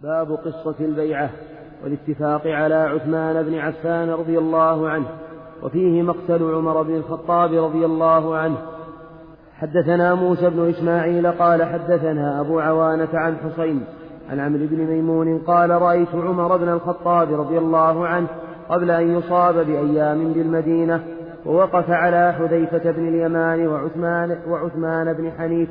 باب قصة البيعة والاتفاق على عثمان بن عفان رضي الله عنه، وفيه مقتل عمر بن الخطاب رضي الله عنه. حدثنا موسى بن إسماعيل قال حدثنا أبو عوانة عن حسين عن عمرو بن ميمون قال رأيت عمر بن الخطاب رضي الله عنه قبل أن يصاب بأيام بالمدينة، ووقف على حذيفة بن اليمان وعثمان بن حنيف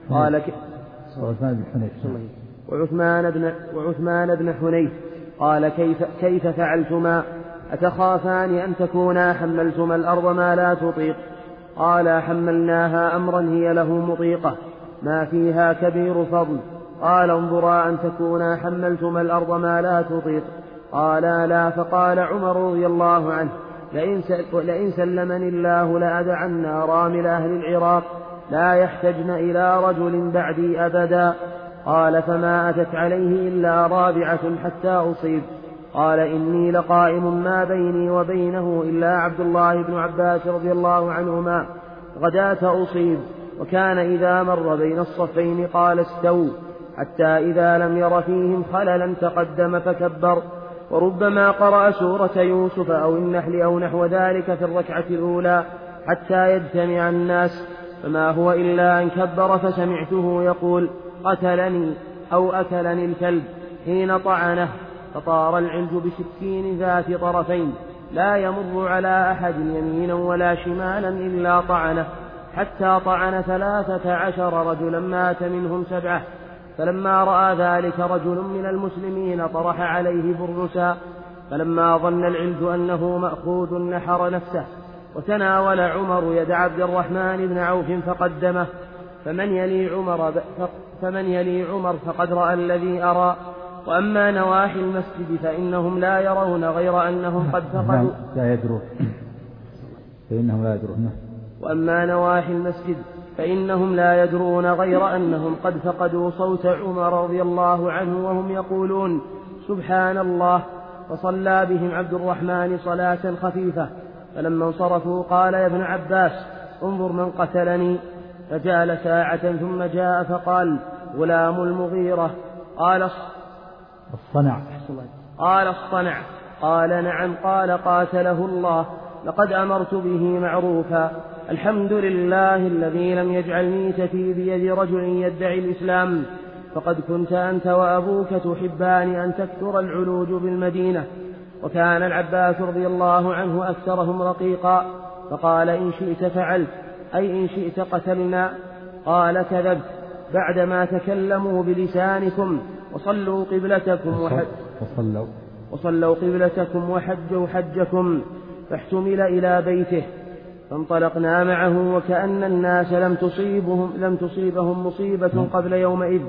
وعثمان بن حنيف قال كيف فعلتما؟ أتخافان أن تكونا حملتما الأرض ما لا تطيق؟ قال حملناها أمرا هي له مطيقة ما فيها كبير فضل. قال انظرا أن تكونا حملتما الأرض ما لا تطيق؟ قال لا. فقال عمر رضي الله عنه لئن سلمني الله لأدعن رامل أهل العراق لا يحتجن إلى رجل بعدي أبدا. قال فما أتت عليه إلا رابعة حتى أصيب. قال إني لقائم ما بيني وبينه إلا عبد الله بن عباس رضي الله عنهما غداة أصيب، وكان إذا مر بين الصفين قال استووا، حتى إذا لم ير فيهم خللا تقدم فكبر، وربما قرأ سورة يوسف أو النحل أو نحو ذلك في الركعة الأولى حتى يجتمع الناس، فما هو إلا أن كبر فسمعته يقول قتلني أو أكلني الكلب حين طعنه، فطار العلج بسكين ذات طرفين لا يمر على أحد يمينا ولا شمالا إلا طعنه، حتى طعن 13 رجلا مات منهم 7. فلما رأى ذلك رجل من المسلمين طرح عليه برصا، فلما ظن العلج أنه مأخوذ نحر نفسه، وتناول عمر يد عبد الرحمن بن عوف فقدمه، فمن يلي عمر فقد رأى الذي أرى. وأما نواحي المسجد فإنهم لا يرون غير أنهم قد فقدوا وأما نواحي المسجد فإنهم لا يدرون غير أنهم قد فقدوا صوت عمر رضي الله عنه وهم يقولون سبحان الله. فصلى بهم عبد الرحمن صلاة خفيفة، فلما انصرفوا قال يا ابن عباس انظر من قتلني. فجال ساعة ثم جاء فقال غلام المغيرة. قال الصنع. قال نعم. قال قاتله الله، لقد أمرت به معروفا، الحمد لله الذي لم يجعل ميتتي بيد رجل يدعي الإسلام، فقد كنت أنت وأبوك تحبان أن تكثر العلوج بالمدينة. وكان العباس رضي الله عنه أكثرهم رقيقا، فقال إن شئت فعلت، أي إن شئت قتلنا. قال كذبت، بعدما تكلموا بلسانكم وصلوا قبلتكم وحجوا حجكم. فاحتمل إلى بيته، فانطلقنا معه وكأن الناس لم تصيبهم مصيبة قبل يومئذ.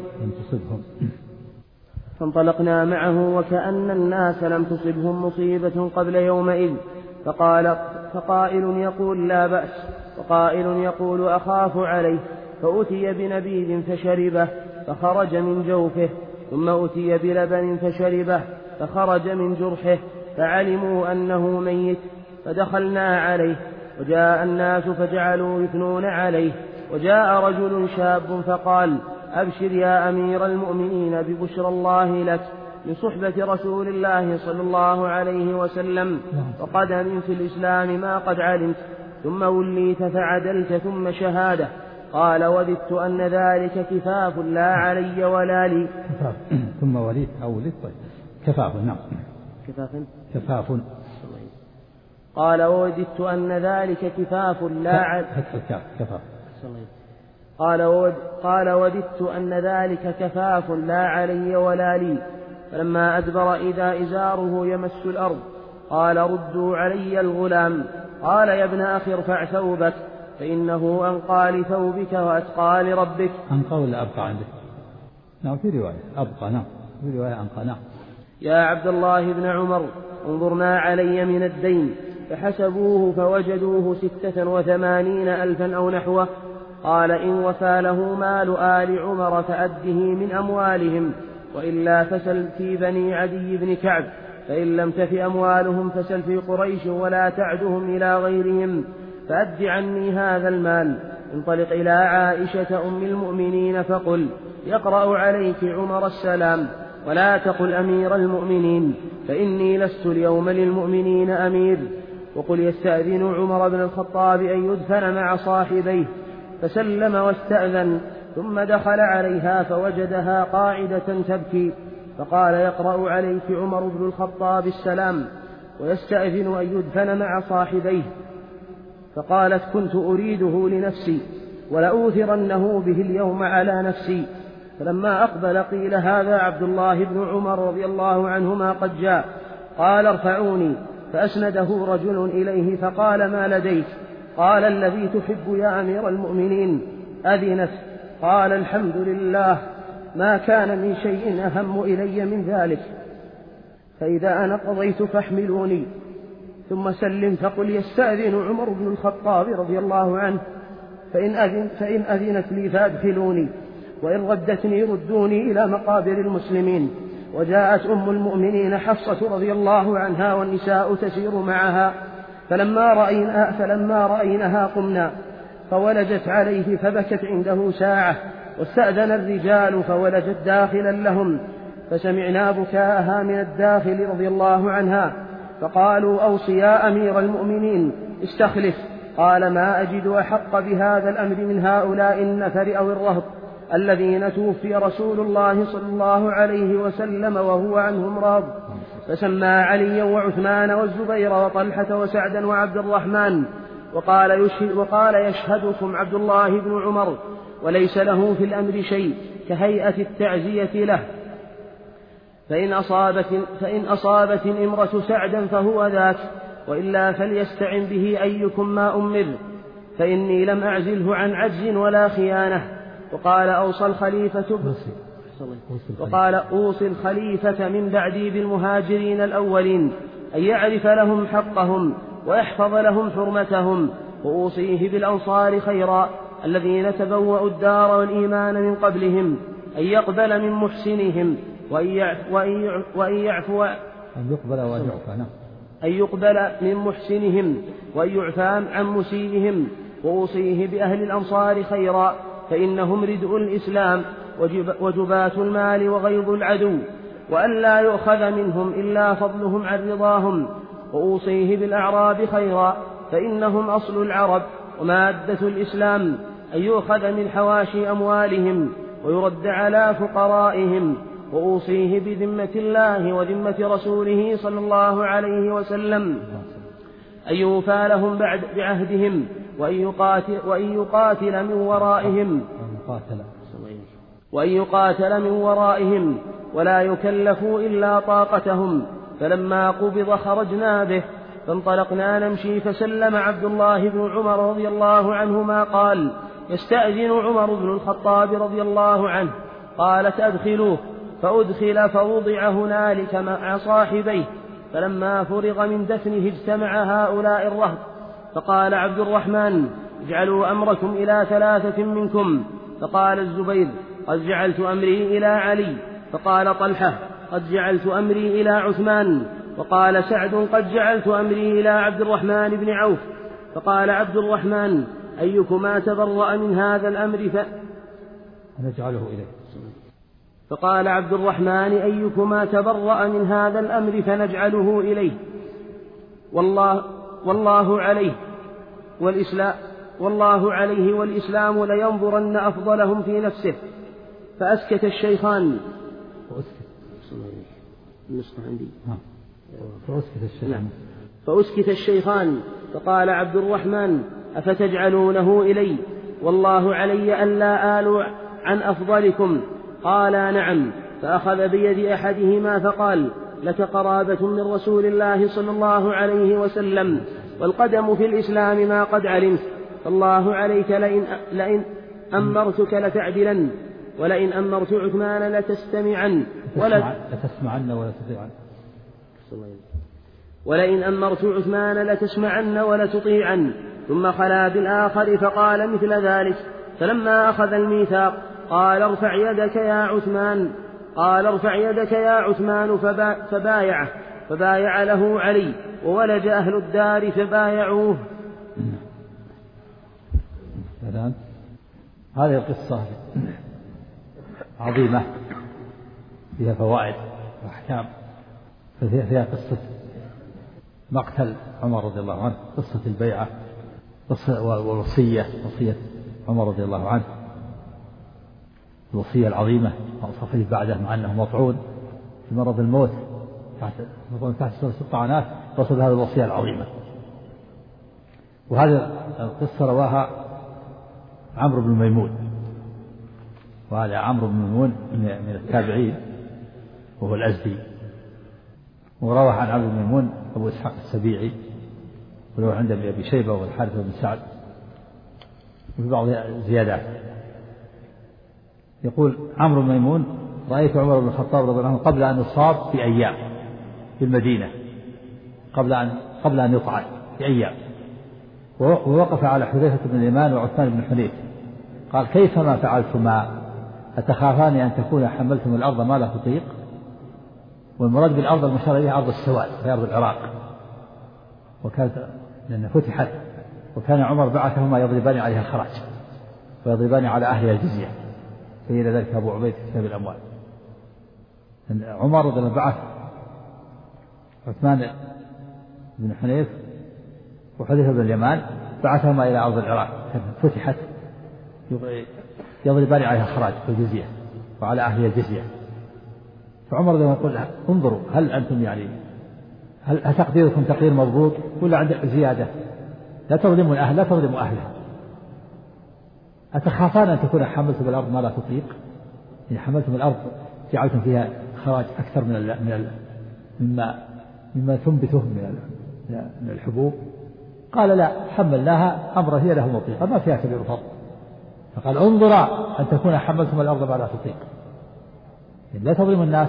فانطلقنا معه وكأن الناس لم تصبهم مصيبة قبل يومئذ. فقائل يقول لا بأس، وقائل يقول أخاف عليه. فأتي بنبيذ فشربه فخرج من جوفه، ثم أتي بلبن فشربه فخرج من جرحه، فعلموا أنه ميت، فدخلنا عليه، وجاء الناس فجعلوا يثنون عليه. وجاء رجل شاب فقال أبشر يا أمير المؤمنين ببشرى الله لك من صحبة رسول الله صلى الله عليه وسلم، وقدم في الإسلام ما قد علمت، ثم وليت فعدلت، ثم شهادة. قال وددت أن ذلك كفاف لا علي ولا لي. ثم وليت أو وليت كفاف. نعم كفاف. قال وددت أن ذلك كفاف لا علي. قال وددت أن ذلك كفاف لا علي ولا لي. فلما أدبر إذا إزاره يمس الأرض قال ردوا علي الغلام. قال يا ابن أخي ارفع ثوبك فإنه أنقى لثوبك وأتقى لربك. أنقى ولا أبقى عندك؟ نعم في رواية أبقى. نعم في رواية أنقى. نعم. يا عبد الله بن عمر انظر ما علي من الدين. فحسبوه فوجدوه 86,000 أو نحوه. قال إن وفى له مال آل عمر فأده من أموالهم، وإلا فسل في بني عدي بن كعب، فإن لم تف أموالهم فسل في قريش ولا تعدهم إلى غيرهم، فأد عني هذا المال. انطلق إلى عائشة أم المؤمنين فقل يقرأ عليك عمر السلام. ولا تقل أمير المؤمنين، فإني لست اليوم للمؤمنين أمير. وقل يستأذن عمر بن الخطاب أن يدفن مع صاحبيه، فسلم واستأذن، ثم دخل عليها فوجدها قاعدة تبكي، فقال: يقرأ عليك عمر بن الخطاب السلام ويستأذن أن يدفن مع صاحبيه. فقالت: كنت أريده لنفسي ولأوثرنه به اليوم على نفسي. فلما أقبل قيل: هذا عبد الله بن عمر رضي الله عنهما قد جاء. قال: ارفعوني. فأسنده رجل إليه فقال: ما لديك؟ قال: الذي تحب يا أمير المؤمنين أذنت. قال: الحمد لله، ما كان من شيء أهم إلي من ذلك، فإذا أنا قضيت فاحملوني ثم سلم، فقل يستأذن عمر بن الخطاب رضي الله عنه، فإن أذنت لي فأدخلوني، وإن ردتني ردوني إلى مقابر المسلمين. وجاءت أم المؤمنين حفصة رضي الله عنها والنساء تسير معها، فلما رأينها قمنا، فولجت عليه فبكت عنده ساعة. واستأذن الرجال فولجت داخلا لهم، فسمعنا بكاءها من الداخل رضي الله عنها، فقالوا: أوصي يا أمير المؤمنين استخلف. قال: ما أجد أحق بهذا الأمر من هؤلاء النفر أو الرهط الذين توفي رسول الله صلى الله عليه وسلم وهو عنهم راض. فسمى عليا وعثمان والزبير وطلحة وسعدا وعبد الرحمن، وقال: يشهدكم عبد الله بن عمر، وليس له في الأمر شيء، كهيئة التعزية له. فإن أصابت الإمرة سعدا فهو ذاك، وإلا فليستعن به أيكم ما أمر، فإني لم أعزله عن عجز ولا خيانة. وقال: أوصي الخليفة من بعدي بالمهاجرين الأولين أن يعرف لهم حقهم ويحفظ لهم حرمتهم، وأوصيه بالأنصار خيرا الذين تبوأوا الدار والإيمان من قبلهم أن يقبل من محسنهم أن يقبل من محسنهم وأن يعفى عن مسيئهم. وأوصيه بأهل الأنصار خيرا، فإنهم ردء الإسلام وجبات المال وغيظ العدو، وأن لا يؤخذ منهم إلا فضلهم عن رضاهم. وأوصيه بالأعراب خيرا، فإنهم أصل العرب ومادة الإسلام، أن يؤخذ من حواشي أموالهم ويرد على فقرائهم. وأوصيه بذمة الله وذمة رسوله صلى الله عليه وسلم أن يوفى لهم بعهدهم، وأن يقاتل من ورائهم ولا يكلفوا إلا طاقتهم. فلما قبض خرجنا به، فانطلقنا نمشي، فسلم عبد الله بن عمر رضي الله عنهما قال: يستأذن عمر بن الخطاب رضي الله عنه. قالت: أدخلوه. فأدخل فوضع هنالك مع صاحبيه. فلما فرغ من دفنه اجتمع هؤلاء الرهط، فقال عبد الرحمن: اجعلوا أمركم إلى 3 منكم. فقال الزبير: قد جعلت أمري إلى علي. فقال طلحة: قد جعلت أمري إلى عثمان. وقال سعد: قد جعلت أمري إلى عبد الرحمن بن عوف. فقال عبد الرحمن: أيكما تبرأ من هذا الأمر فنجعله إليه. فقال عبد الرحمن: أيكما تبرأ من هذا الأمر فنجعله إليه، والله عليه والإسلام لينظرن أفضلهم في نفسه. فأسكت الشيخان. فأسكت الشيخان. فقال عبد الرحمن: أفتجعلونه إلي والله علي ألا آل عن أفضلكم؟ قالا: نعم. فأخذ بيد أحدهما فقال: لك قرابة من رسول الله صلى الله عليه وسلم، والقدم في الإسلام ما قد علمت، فالله عليك لئن أمرتك لتعدلن، ولئن أمرت عثمان لتسمعن ولا تطيعن. ثم خلا بالآخر فقال مثل ذلك. فلما أخذ الميثاق قال: ارفع يدك يا عثمان. فبايع له علي، وولج أهل الدار فبايعوه. هذه القصة عظيمة فيها فوائد وأحكام. فيها قصة مقتل عمر رضي الله عنه، قصة البيعة، وصية عمر رضي الله عنه، الوصية العظيمة وصفه بعده مع أنه مطعون في مرض الموت تحت الطعنات، وصل هذه الوصية العظيمة. وهذه القصة رواها عمرو بن ميمون، وهذا عمرو بن ميمون من التابعين وهو الأزدي. وروى عن عمرو بن ميمون أبو إسحاق السبيعي، وله عند أبي شيبة والحارث بن سعد، وفي بعض زيادات. يقول عمرو بن ميمون: رأيت عمر بن الخطاب رضي الله عنه قبل أن يصاب بأيام في المدينة، قبل أن يطعن بأيام، ووقف على حذيفة بن اليمان وعثمان بن حنيف، قال: كيفما فعلتما؟ أتخافان أن تكون حملتم الأرض ما لا تطيق؟ والمراد بالأرض المشار إليها أرض السواد في أرض العراق، وكانت لأنها فتحت، وكان عمر بعثهما يضربان عليها الخراج ويضربان على أهلها الجزية، فإلى ذلك أبو عبيد في كتاب الأموال. عمر رضي الله عنه بعث عثمان بن حنيف وحذيفة بن اليمان، بعثهما إلى أرض العراق فتحت، يضربان عليها الخراج والجزية وعلى أهلها الجزية. فعمر رضي الله عنه يقول: انظروا، هل أنتم هل تقديركم تقدير مضبوط ولا عندك زيادة؟ لا تظلموا الأهل، لا تظلموا أهلها. أتخافان أن تكون حملتم الأرض ما لا تطيق؟ إن حملتم الأرض جعلتم فيها خراج أكثر مما تنبته من الحبوب. قال: لا، حملناها أمر هي له مطيقة ما فيها كبير فضل. فقال: انظرا أن تكون حملتم الأرض ما لا تطيق. لا تظلموا الناس،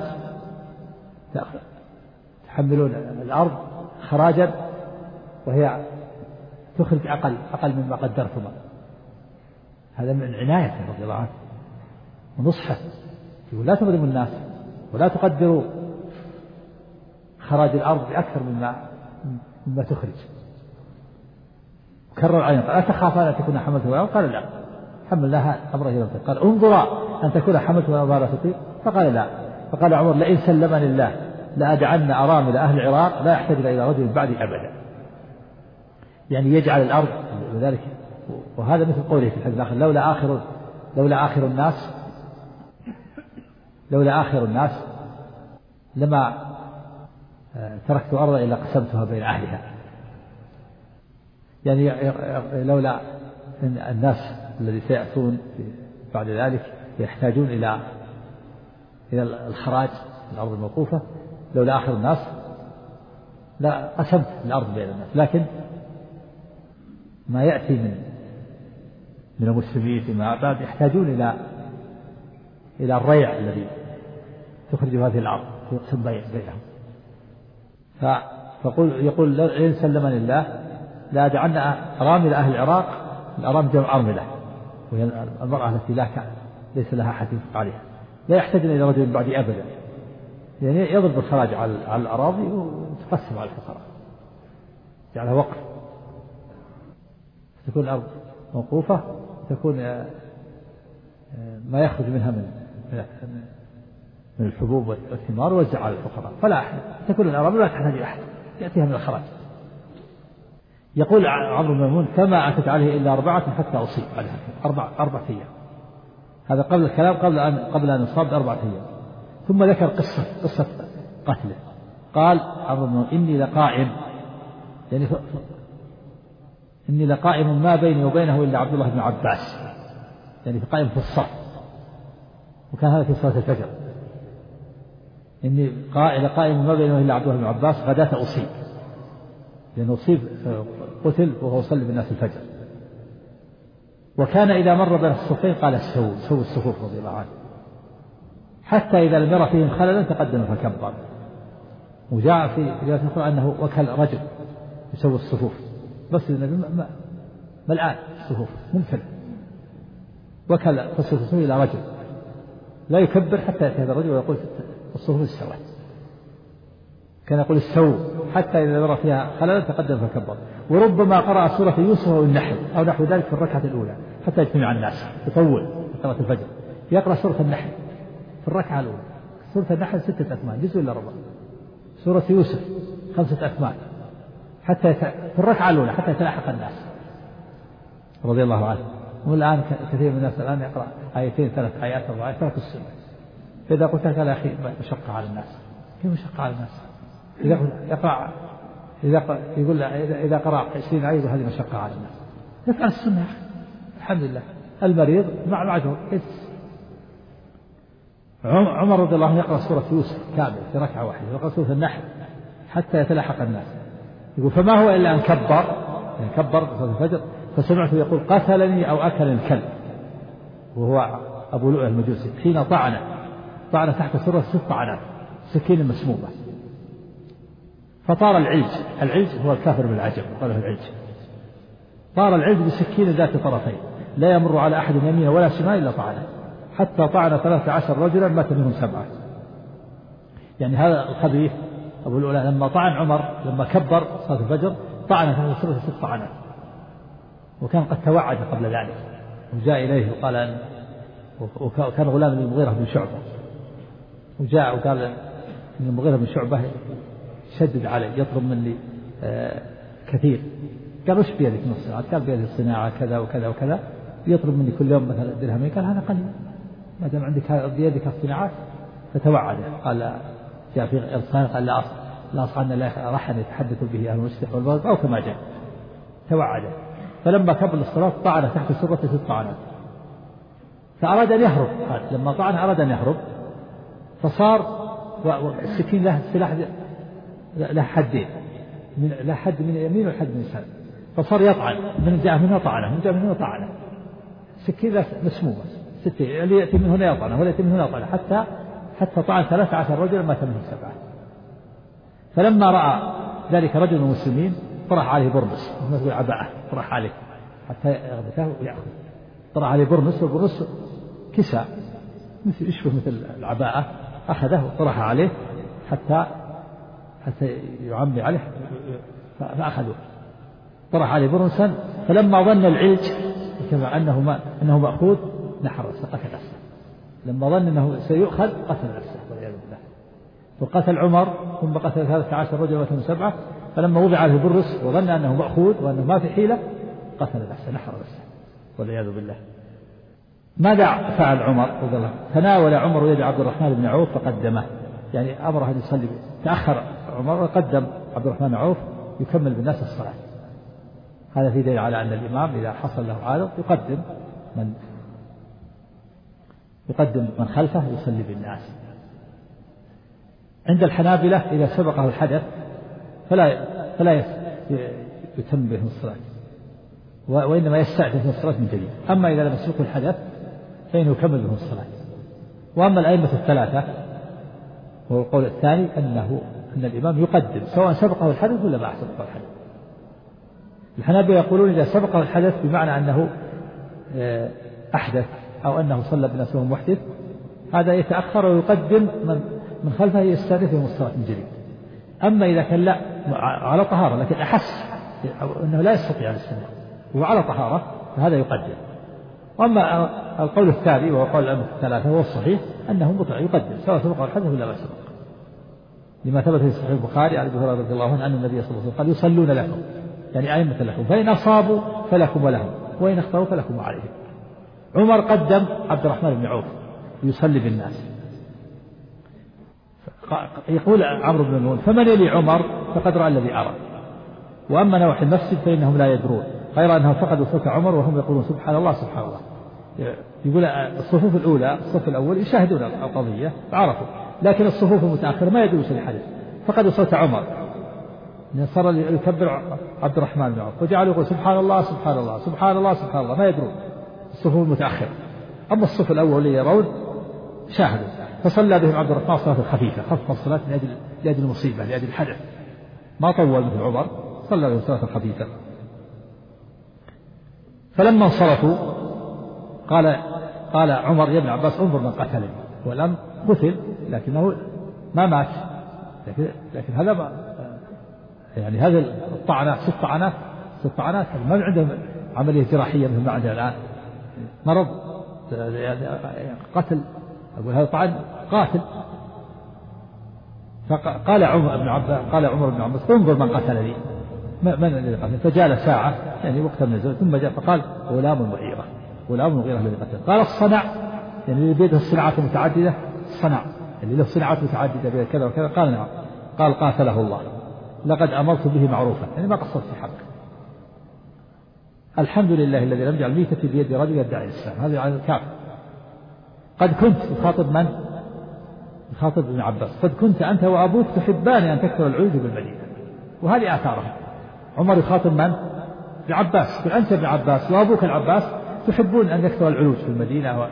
تحملون الأرض خراجا وهي تخرج أقل مما قدرتما. هذا من عنايته رضي الله عنه ونصحه، يقول: لا تظلموا الناس ولا تقدروا خراج الأرض بأكثر مما تخرج. وكرر عليهم: قال: أتخافان أن تكون حملتم الأرض؟ قال: لا، حملناها أمر هي لا تطيق. قال: انظرا أن تكون حملتم الأرض ما لا تطيق؟ فقال: لا. فقال عمر: لئن سلمني الله لأدعن أرامل أهل العراق لا يحتاج إلى رجل بعدي أبدا. يعني يجعل الأرض لذلك. وهذا مثل قوله في الحديث الآخر: لولا آخر الناس لما تركت أرضا إلا قسمتها بين أهلها. يعني لولا أن الناس الذي سيأتون بعد ذلك يحتاجون إلى الخراج الأرض الموقوفة، لولا آخر الناس لا قسمت الأرض بين الناس. لكن ما يأتي من المسلمين فيما بعد يحتاجون إلى الريع الذي تخرج هذه الأرض ويقسم بينهم. يقول: إن سلمني الله لا أدعن أرامل أهل العراق. الأرامل جمع أرملة، وهي المرأة التي ليس لها أحد ينفق عليها، لا يحتاج إلى رجل بعدي أبدا. يعني يضرب الخراج على الأراضي وتقسم على الفقراء، جعلها وقف، تكون الأرض موقوفة، تكون ما يخرج منها من الحبوب والثمار وزع على الفقراء، فلا أحد تكون الأرامل لا تحتاج إلى أحد يأتيها من الخراج. يقول عمرو بن ميمون: فما أتت عليه إلا 4 حتى أصيب عليها 4 أيام. هذا قبل الكلام قبل أن يصاب ب4 أيام. ثم ذكر قصة قتله. قال عمرو بن ميمون: إني لقائم ما بيني وبينه إلا عبد الله بن عباس، يعني قائم في الصف، وكان هذا في صلاة الفجر. إني لقائم ما بينه إلا عبد الله بن عباس غداة أصيب، لأنه أصيب قتل وهو يصلي بالناس الفجر. وكان إذا مر بين الصفين قال: سووا الصفوف رضي الله عنه، حتى إذا لم يرى فيهم خللا تقدم فكبر. وجاء في رواية أخرى أنه وكل رجل يسوي الصفوف، بس النبي ملآن الصفوف ممتلئ، وكل الصفوف إلى رجل لا يكبر حتى يأتي هذا الرجل ويقول: الصفوف استوت. كان يقول: استووا، حتى إذا يرى فيها خللا تقدم فكبر. وربما قرأ سورة يوسف أو النحل أو نحو ذلك في الركعة الأولى حتى يجتمع الناس، يطول صلاة الفجر، يقرأ سورة النحل في الركعة الأولى سورة النحل 6 أكمال، جزء إلا ربع. سورة يوسف 5 أكمال، حتى في الركعة الأولى حتى يتلاحق الناس رضي الله عنه. والآن كثير من الناس الآن يقرأ آيتين 3 آيات 4 آيات ترك السنة. فإذا قلت لك يا أخي مشقة على الناس، كيف مشقة على الناس؟ إذا يقرأ يقول إذا قرأ 20 آية هذه مشقة على الناس. يفعل السنة يا أخي، الحمد لله. المريض مع العذر. عمر رضي الله عنه يقرأ سورة يوسف كامل في ركعة واحدة، يقرأ سورة النحل حتى يتلاحق الناس. يقول فما هو إلا أن كبر صلاة الفجر فسمعته يقول قتلني أو أكل الكلب، وهو أبو لؤلؤ المجوسي، حين طعن تحت سرة 6 طعنات سكين مسمومة، فطار العلج هو الكافر بالعجب قاله العلج، طار العلج بسكين ذات طرفين لا يمر على أحد يمينه ولا شمال إلا طعنه، حتى طعن 13 رجلا مات منهم 7. يعني هذا الخبيث أبو لؤلؤ لما طعن عمر لما كبر صلاة الفجر طعن تحت سرة 6 طعنات، وكان قد توعد قبل ذلك، وجاء إليه وقال وكان غلام المغيرة بن شعبة، وجاء وقال إن المغيرة بن شعبة شدد علي يطلب مني كثير. قال وش بيدك من الصناعة؟ قال بيدي الصناعة كذا وكذا وكذا، يطلب مني كل يوم مثلا درهمين. قال هذا قليل، ما دام عندك بيدك الصناعات. فتوعده قال جاء في إرسال قال لا أصعدنا لا رحا يتحدث به أهل المسلح والبلد أو كما جاء. توعده، فلما كبر الصلاة طعن تحت سرة 6 طعنات، فأراد أن يهرب. لما طعن أراد أن يهرب، فصار السكين له سلاح له حدين، له حد من اليمين وحد من اليسار، فصار يطعن من جاء منه طعنه، من جاء منه طعنه، سكين مسمومة 6 اللي يأتي من هنا يطعنه ولا يأتي من هنا يطعنه، حتى طعن 13 رجلا مات منهم 7. فلما رأى ذلك رجل من المسلمين طرح عليه برمس مثل عباءة، طرح عليه حتى يغبته ويأخذ، طرح عليه برمس، والبرمس كساء مثل يشبه مثل العباءة، أخذه وطرح عليه حتى يعمي عليه، فأخذوه طرح عليه برمسا. فلما ظن العلج كما أنه مأخوذ نحر رأسه قتل نفسه، لما ظن أنه سيؤخذ قتل نفسه والعياذ بالله. وقتل عمر ثم قتل 13 رجلا ومات 7. فلما وضع عليه البرص وظن أنه مأخوذ وأنه ما في حيلة قتل نفسه نحر نفسه والعياذ بالله. ماذا فعل عمر رضي الله عنه؟ تناول عمر يد عبد الرحمن بن عوف فقدمه، يعني أمره أن يصلي، تأخر عمر وقدم عبد الرحمن بن عوف يكمل بالناس الصلاة. هذا في دليل على أن الإمام إذا حصل له عارض يقدم من خلفه يصلي بالناس. عند الحنابلة إذا سبقه الحدث فلا يتم بهم الصلاة، وإنما يستأنف الصلاة من جديد. أما إذا لم يسبقه الحدث فإنه يكمل بهم الصلاة. وأما الأئمة الثلاثة وهو القول الثاني أن الإمام يقدم سواء سبقه الحدث ولا ما سبقه الحدث. الحنابلة يقولون إذا سبقه الحدث بمعنى أنه أحدث أو أنه صلى بالناس وهو محدث، هذا يتأخر ويقدم من خلفه يستأنف بهم الصلاة من جديد. أما إذا كان لا على طهارة لكن أحس أنه لا يستطيع الاستماع وعلى طهارة فهذا يقدم. وأما القول الثاني وهو قول الأئمة الثلاثة هو الصحيح أنه مطلع يقدم سواء سبقه الحدث ولا ما سبق، لما ثبت في صحيح البخاري عن أبي هريرة رضي الله عنه أن النبي صلى الله عليه وسلم قال يصلون لكم، يعني أئمة لكم، فإن أصابوا فلكم ولهم وإن اخطأوا فلكم وعليهم. عمر قدم عبد الرحمن بن عوف يصلي بالناس. يقول عمرو بن المنذر فمن يلي عمر فقد رأى الذي أرى، وأما نواحي المسجد فإنهم لا يدرون، غير أنهم فقدوا صوت عمر وهم يقولون سبحان الله سبحان الله. يقول الصفوف الأولى الصف الأول يشاهدون القضية عرفوا، لكن الصفوف المتأخرة ما يدرون شيء الحديث، فقدوا صوت عمر صار يكبر عبد الرحمن بن عوف وجعلوا يقول سبحان الله سبحان الله سبحان الله سبحان الله، ما يدرون الصفوف المتأخرة. أما الصف الأول اللي يرون شاهدوا، فصلى بهم عبد الرحمن صلاة الخفيفة، خفف الصلاة لأجل المصيبة لأجل الحدث، ما طول مثل عمر، صلى بهم صلاة الخفيفة. فلما انصرفوا قال عمر يا ابن عباس انظر من قتلني، ولم قتل لكنه ما مات، لكن هذا يعني هذه الطعنات 6 طعنات ما عندهم عملية جراحية مثل ما عندنا الآن، مرض يعني قتل، أقول هذا طعن قاتل فقال عمر بن عباس انظر من قتل لي، من الذي قتل؟ فجال ساعة يعني وقت النزول، ثم جاء فقال غلام المغيرة الذي قتل. قال الصنع يعني اللي بيده الصناعات المتعددة، الصنع اللي له صناعات متعددة بكذا وكذا. قال نعم. قال قاتله الله، لقد أمرت به معروفا، يعني ما قصرت في حقه. الحمد لله الذي لم يجعل ميتة بيد رجل يدعي الإسلام، هذا على الكافر. قد كنت يخاطب من؟ يخاطب ابن عباس، قد كنت أنت وأبوك تحبان أن تكثر العيوج بالمدينة، وهذه آثارها. عمر يخاطب من؟ ابن عباس، يقول أنت ابن عباس وأبوك العباس تحبون أن يكثر العيوج في المدينة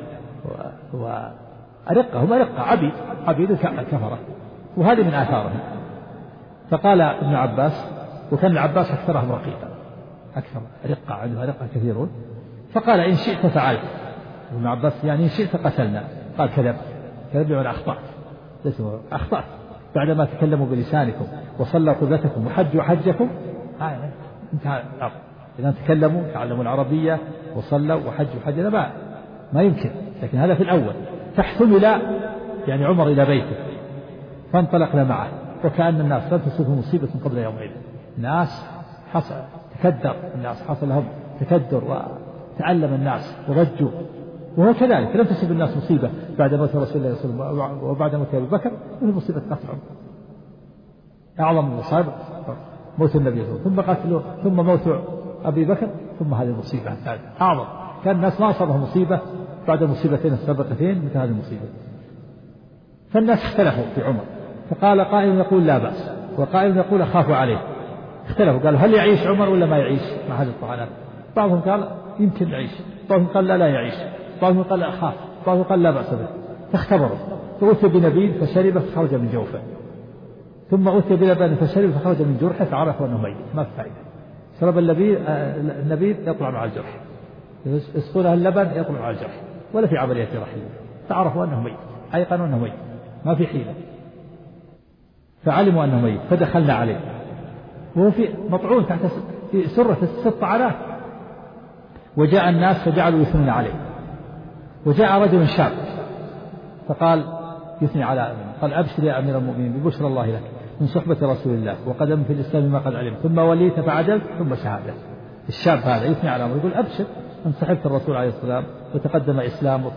وأرقة، هم أرقة عبيد الكفرة، وهذه من آثارهم. فقال ابن عباس، وكان العباس أكثرهم رقيقا، أكثر رقة، عنده رقة كثيرون. فقال إن شئت فعلت. ابن عباس يعني إن شئت قتلنا. قال كذب وأنا أخطأت بعدما تكلموا بلسانكم وصلوا قبلتكم وحجوا حجكم. انتهى الأمر. إذا تكلموا تعلموا العربية وصلوا وحجوا حجنا ما يمكن، لكن هذا في الأول. فاحتمل يعني عمر إلى بيته فانطلقنا معه، وكأن الناس لم تصبهم مصيبة قبل يومئذ. الناس تكدر، الناس حصل لهم تكدر وتعلم الناس وضجوا، وهو كذلك لم تصب الناس مصيبة بعد موت رسول الله صلى الله عليه وسلم وبعد موت أبي بكر من مصيبة قتل عمر. أعظم المصائب موت النبي صلى الله عليه وسلم، ثم قتله، ثم موت أبي بكر، ثم هذه المصيبة أعظم. كان الناس ما أصابهم مصيبة بعد المصيبتين السابقتين مثل هذه المصيبة. فالناس اختلفوا في عمر، فقال قائل يقول لا بأس، وقائل يقول أخاف عليه. اختلفوا، قالوا هل يعيش عمر ولا ما يعيش مع هذه الطعنات؟ بعضهم قال يمكن يعيش، بعضهم قال لا يعيش، بعضهم قال أخاف، بعضهم قال لا بأس به. فاختبروا، فأتي بنبيذ فشرب فخرج من جوفه، ثم أتي بلبن فشرب فخرج من جرحه، فعرفوا أنه ميت. ما في فائدة. شرب النبيذ يطلع مع الجرح، يسقونها اللبن يطلع مع الجرح، ولا في عملية رحيل. فعرفوا أنه ميت، أيقنوا أنه ميت، ما في حيلة. فعلموا أنه ميت فدخلنا عليه وهو في مطعون تحت في سرة 6 عنات. وجاء الناس فجعلوا يثنون عليه. وجاء رجل شاب فقال يثني على قال أبشر يا أمير المؤمنين ببشرى الله لك من صحبة رسول الله وقدم في الإسلام ما قد علم، ثم وليت فعدلت ثم شهادة. الشاب هذا يثني على أمر، يقول أبشر أن صحبت الرسول عليه السلام وتقدم إسلامه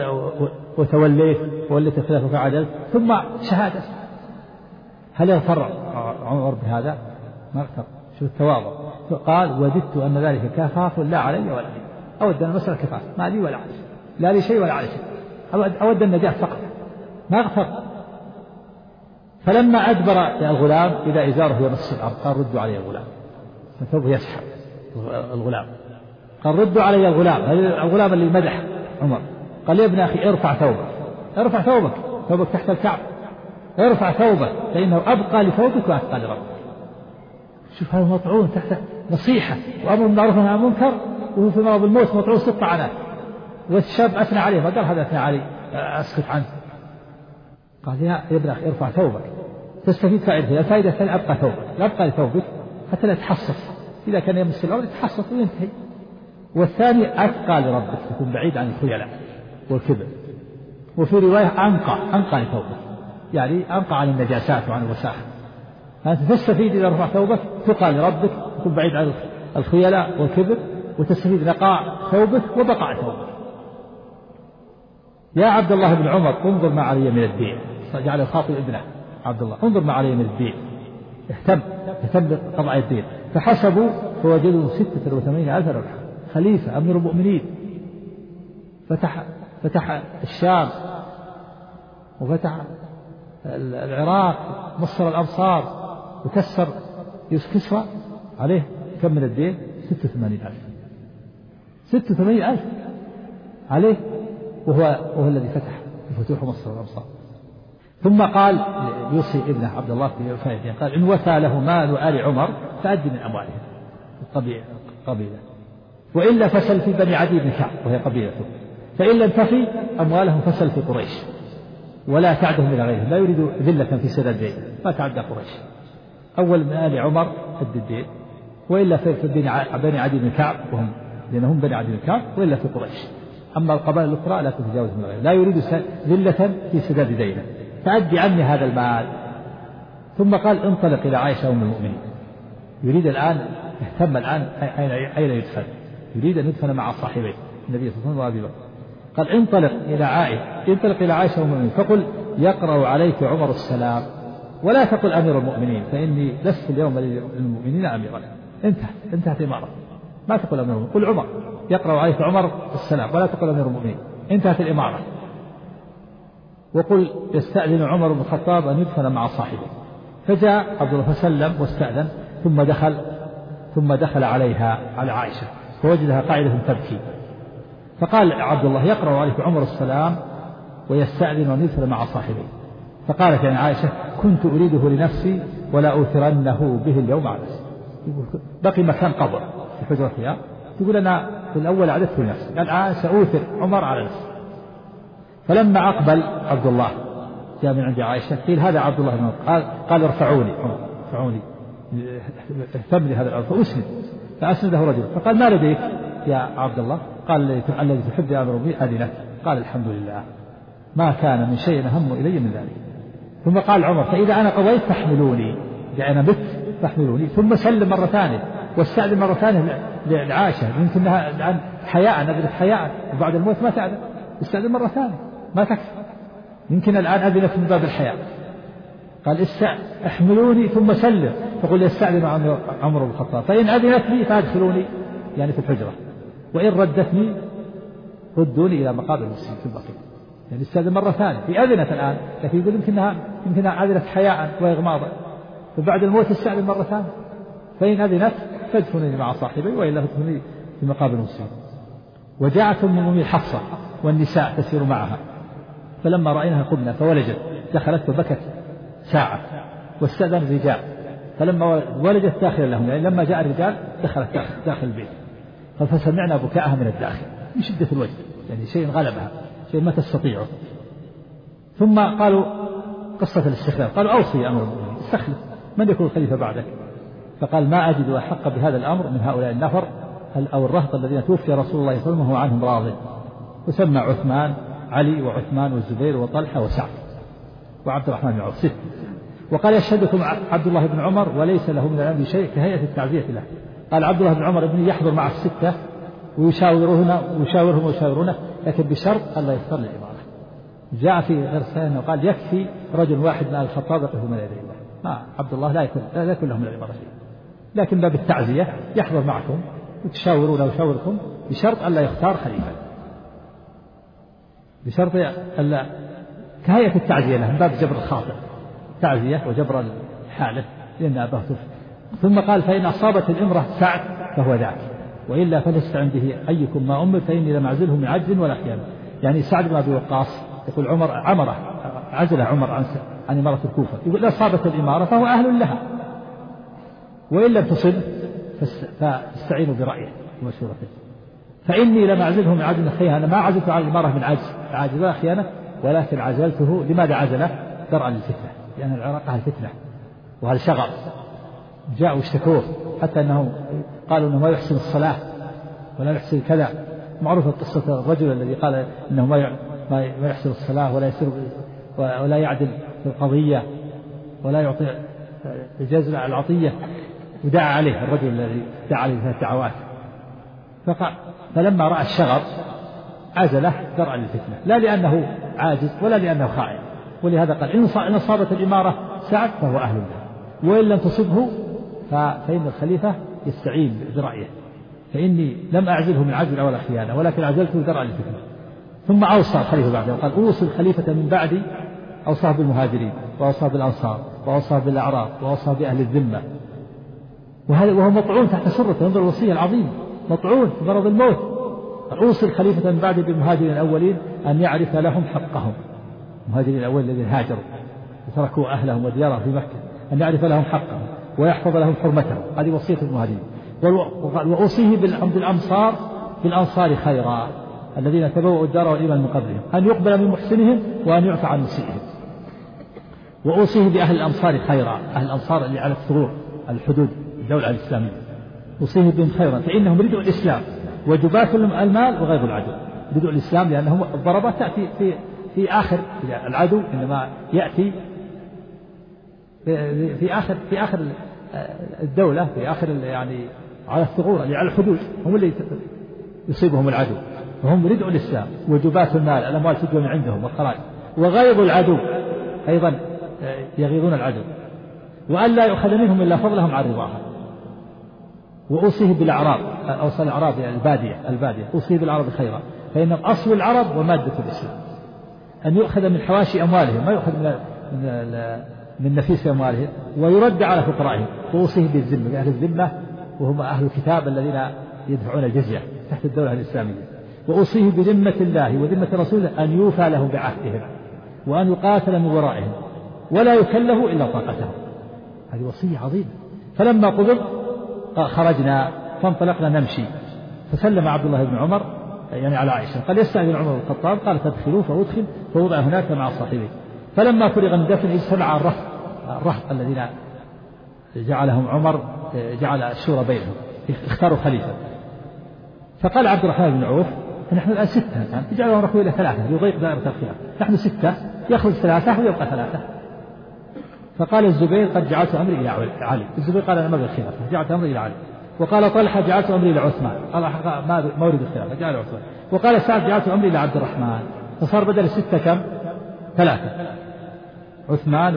ووليت خلافه فعدلت ثم شهادة. هل يغتر عمر بهذا؟ ما اغتر. شو التواضع. قال وددت أن ذلك كفاف لا علي ولا لي. أود أن المسألة كفاف، ما لي ولا علي، لا لي شيء ولا علي شيء، أود النجاة فقط، ما اغتر. فلما أدبر يا الغلام إذا إزاره يمس الأرض، قال ردوا علي الغلام، فثوبه يسحب الغلام. قال ردوا علي الغلام، هذا الغلام اللي مدح عمر. قال يا ابن أخي ارفع ثوبك تحت الكعب، ارفع ثوبك فإنه أبقى لثوبك وأثقى لربك. شوف هذا مطعون تحت نصيحة وأمر بالمعروف والنهي عن المنكر، وهو في مرض الموت مطعون 6 عنات، والشاب أثنى عليه، ما قال هذا أثنى علي أسكت عنه. قال يا ابن أخي ارفع ثوبك تستفيد فائدة. الفائدة الثانية أبقى لثوبك حتى لا يتحسس، إذا كان يمس الأرض يتحسس وينتهي. والثاني أثقى لربك، تكون بعيد عن الخيلاء والكبر. وفي رواية أنقى لثوبك، يعني أنقى عن النجاسات وعن الوساخة. فأنت تستفيد إذا رفع ثوبك تقى لربك، تكون بعيد عن الخيلاء والكبر، وتستفيد نقاء ثوبك وبقاء ثوبك. يا عبد الله بن عمر انظر ما علي من الدين، جعل يخاطب ابنه عبد الله، انظر ما علي من الدين، اهتم بقضاء الدين. فحسبوا فوجدوا 86,000 درهم، خليفة أمير المؤمنين، فتح الشام وفتح العراق، مصر الأمصار، وكسر كسرى عليه. كم من الدين؟ 86,000 عليه، وهو الذي فتح فتوح مصر الأمصار. ثم قال يوصي ابنه عبد الله في الدين، قال إن وفى له مال آل عمر فأدي من أموالهم قبيلة، وإلا فسل في بني عدي بن كعب وهي قبيلته، فإن لم تفي أموالهم فسل في قريش ولا تعدهم إلى غيرهم، لا يريد ذلة في سداد الدين، ما تعدى قريش. أول من آل عمر أد الدين، وإلا في بني عدي بن كعب لأنهم بني عدي بن كعب، وإلا في قريش. أما القبائل الأخرى لا تتجاوز من غيرهم، لا يريد ذلة في سداد دينه، فأدي عني هذا المال ثم قال انطلق إلى عائشة أم المؤمنين. يريد الآن، اهتم الآن أين يدفن، يريد أن يدفن مع صاحبيه النبي صلى الله عليه وسلم وأبي بكر. قال انطلق إلى عائشة أم المؤمنين فقل يقرأ عليك عمر السلام ولا تقل أمير المؤمنين فإني لست اليوم للمؤمنين أميرا. انتهت الإمارة، ما تقول أمير المؤمنين، قل عمر يقرأ عليك عمر السلام ولا تقل أمير المؤمنين، انتهت الإمارة. وقل يستأذن عمر بن الخطاب أن يدفن مع صاحبه. فجاء عبد الله فسلم واستأذن ثم دخل عليها على عائشة فوجدها قاعدة تبكي. فقال عبد الله يقرأ عليك عمر السلام ويستأذن أن يدفن مع صاحبه. فقالت يعني عائشة كنت أريده لنفسي ولا أوثرنه به اليوم على نفسي. بقي مكان قبر في حجرتها، تقول أنا في الأول عددت لنفسي الآن سأوثر عمر على نفسي. فلما أقبل عبد الله جاء من عند عائشة قيل هذا عبد الله بن عمر، قال ارفعوني اهتم لهذا الأمر فأسند، فأسنده رجل فقال ما لديك يا عبد الله؟ قال الذي تحب يا أمر بي أذنك. قال الحمد لله ما كان من شيء أهم إلي من ذلك. ثم قال عمر فإذا أنا قضيت فاحملوني، إذا أنا مت فاحملوني. ثم سلم مرة ثانية واستأذن مرة ثانية لعائشة، يمكن لها الآن حياء، أذنت حياء وبعد الموت ما تأذن، استأذن مرة ثانية ما تكفي، يمكن الآن أذنت من باب الحياء. قال احملوني ثم سلم، فقل يستأذن عمر بن الخطاب فإن أذنت لي فأدخلوني يعني في الحجرة، وإن ردتني ردوني إلى مقابر المسلمين في البقيع. يعني استأذن مرة ثانية، في أذنت الآن لكن يقول يمكنها أذنت حياء وإغماضا، وبعد الموت استأذن مرة ثانية فإن أذنت فادفنني مع صاحبي وإلا فادفنني في مقابر المسلمين. وجاءت أم المؤمنين حفصة والنساء تسير معها، فلما رأيناها قمنا فولجت، دخلت وبكت ساعة واستأذن الرجال، فلما ولجت داخلا لهم يعني لما جاء الرجال دخلت داخل البيت فسمعنا بكاءها من الداخل من شدة الوجه، يعني شيء غلبها، شيء ما تستطيعه. ثم قالوا قصة الاستخلاف، قالوا أوصي أمر المؤمنين استخلف من يكون الخليفة بعدك. فقال ما أجد أحق بهذا الأمر من هؤلاء النفر أو الرهط الذين توفي رسول الله صلى الله عليه وسلم وهو عنهم راض. وسمى عثمان علي وعثمان والزبير وطلحة وسعد وعبد الرحمن بن عوف ست. وقال يشهدكم عبد الله بن عمر وليس له من الأمر شيء كهيئة التعزية له. قال عبد الله بن عمر ابني يحضر مع الستة ويشاورونه لكن بشرط ألا يختار الإمارة. جاء في غير صحيح وقال يكفي رجل واحد من الخطاب يقف من يدي الله، ما عبد الله لا يكون له من الإمارة شيء، لكن باب التعزية يحضر معكم وتشاورونه ويشاوركم بشرط ألا يختار خليفة، بشرط ألا كهيئة التعزية له من باب جبر الخاطر، تعزية وجبر الحالة لأن أباه توفي. ثم قال فإن أصابت الإمرة سعد فهو ذاك وإلا فلست عنده أيكم ما أمر فإني لمعزله من عجز ولا خيانة. يعني سعد بن أبي وقاص يقول عزل عمر عن إمارة الكوفة، يقول أصابت الإمارة فهو أهل لها وإن لم تصب فاستعينوا برأيه ومشورته. فإني لمعزله من عجز خيانة، أنا ما عزلت عن الإمارة من عجز ولا خيانة، ولكن عزلته لماذا عزله؟ درءا للفتنة، لأن العراق أهل فتنة وهذا شغب. جاءوا اشتكوه حتى أنه قالوا أنه ما يحسن الصلاة ولا يحسن كذا. معروفة قصة الرجل الذي قال أنه ما يحسن الصلاة ولا يعدل في القضية ولا يعطي إجازة على العطية، ودعا عليه الرجل الذي دعا عليه 3 دعوات. فلما رأى الشغب عزله درءا للفتنة، لا لأنه عاجز ولا لأنه خائن. ولهذا قال إن أصابت الإمارة سعد فهو أهل لها وإن لم تصبه فإن الخليفة يستعين برأيه، فإني لم أعزله من عجل ولا خيانة ولكن عزلته درءا للفتنة. ثم أوصى الخليفة بعده وقال أوصي الخليفة من بعدي، أوصاه بالمهاجرين وأوصاه بالأنصار وأوصاه بالأعراب وأوصاه بأهل الذمة، وهو مطعون تحت سرته. انظر الوصية العظيمة، مطعون في مرض الموت. أوصي الخليفة من بعدي بالمهاجرين الأولين أن يعرف لهم حقهم، المهاجرين الأولين الذين هاجروا وتركوا أهلهم وديارهم في مكة، أن يعرف لهم حقهم ويحفظ لهم حرمتهم، هذه وصية المهاجرين. وأوصيه بالأنصار خيرا الذين تبوأوا الدار والإيمان من قبلهم، أن يقبل من محسنهم وأن يعفى عن مسيئهم. وأوصيه بأهل الأمصار خيرا، أهل الأمصار اللي على الفروع الحدود الدولة الإسلامية، أوصيه بهم خيرا فإنهم ردوا الإسلام وجبات المال وغيظ العدو. ردوا الإسلام لأنهم الضربات تأتي في آخر العدو، إنما يأتي في آخر الدولة، في آخر يعني على الثغور، على الحدود، هم اللي يصيبهم العدو، وهم ردء الإسلام وجبات المال، الأموال تجوا من عندهم والخرائط، وغيظ العدو أيضا يغيظون العدو، وأن لا يؤخذ منهم إلا فضلهم عن رضاها. وأوصيه بالأعراب، أوصى الأعراب يعني البادية أوصيه بالأعراب خيرا، فإنهم أصل العرب ومادة الإسلام، أن يؤخذ من حواشي أموالهم، ما يؤخذ من نفيس أموالهم، ويرد على فقرائهم. وأوصيه بالذمة، أهل الذمة وهم أهل الكتاب الذين يدفعون الجزية تحت الدولة الإسلامية. وأوصيه بذمة الله وذمة رسوله أن يوفى له بعهدهم، وأن يقاتل من ورائهم، ولا يكلف إلا طاقته. هذه وصية عظيمة. فلما قبض خرجنا فانطلقنا نمشي، فسلم عبد الله بن عمر يعني على عائشة، قال يستأذن عمر بن الخطاب، قال تدخلوا، فأدخل فوضع هناك مع صاحبه. فلما فرغ من دفن اجتمع الرهط الذين جعلهم عمر، جعل الشورى بينهم، اختاروا خليفة. فقال عبد الرحمن بن عوف نحن الآن 6 الآن، اجعلوا نروح إلى 3 يضيق دائرة الخلاف، نحن 6 يخرج 3 ويبقى 3. فقال الزبير قد جعلت أمري إلى علي، الزبير قال أنا ما بالخلافة جعلت أمري إلى علي. وقال طلحة جعلت أمري إلى عثمان، قال ما مورد الخلافة جعل عثمان. وقال سعد جعلت أمري إلى عبد الرحمن. فصار بدل 6 كم؟ 3، عثمان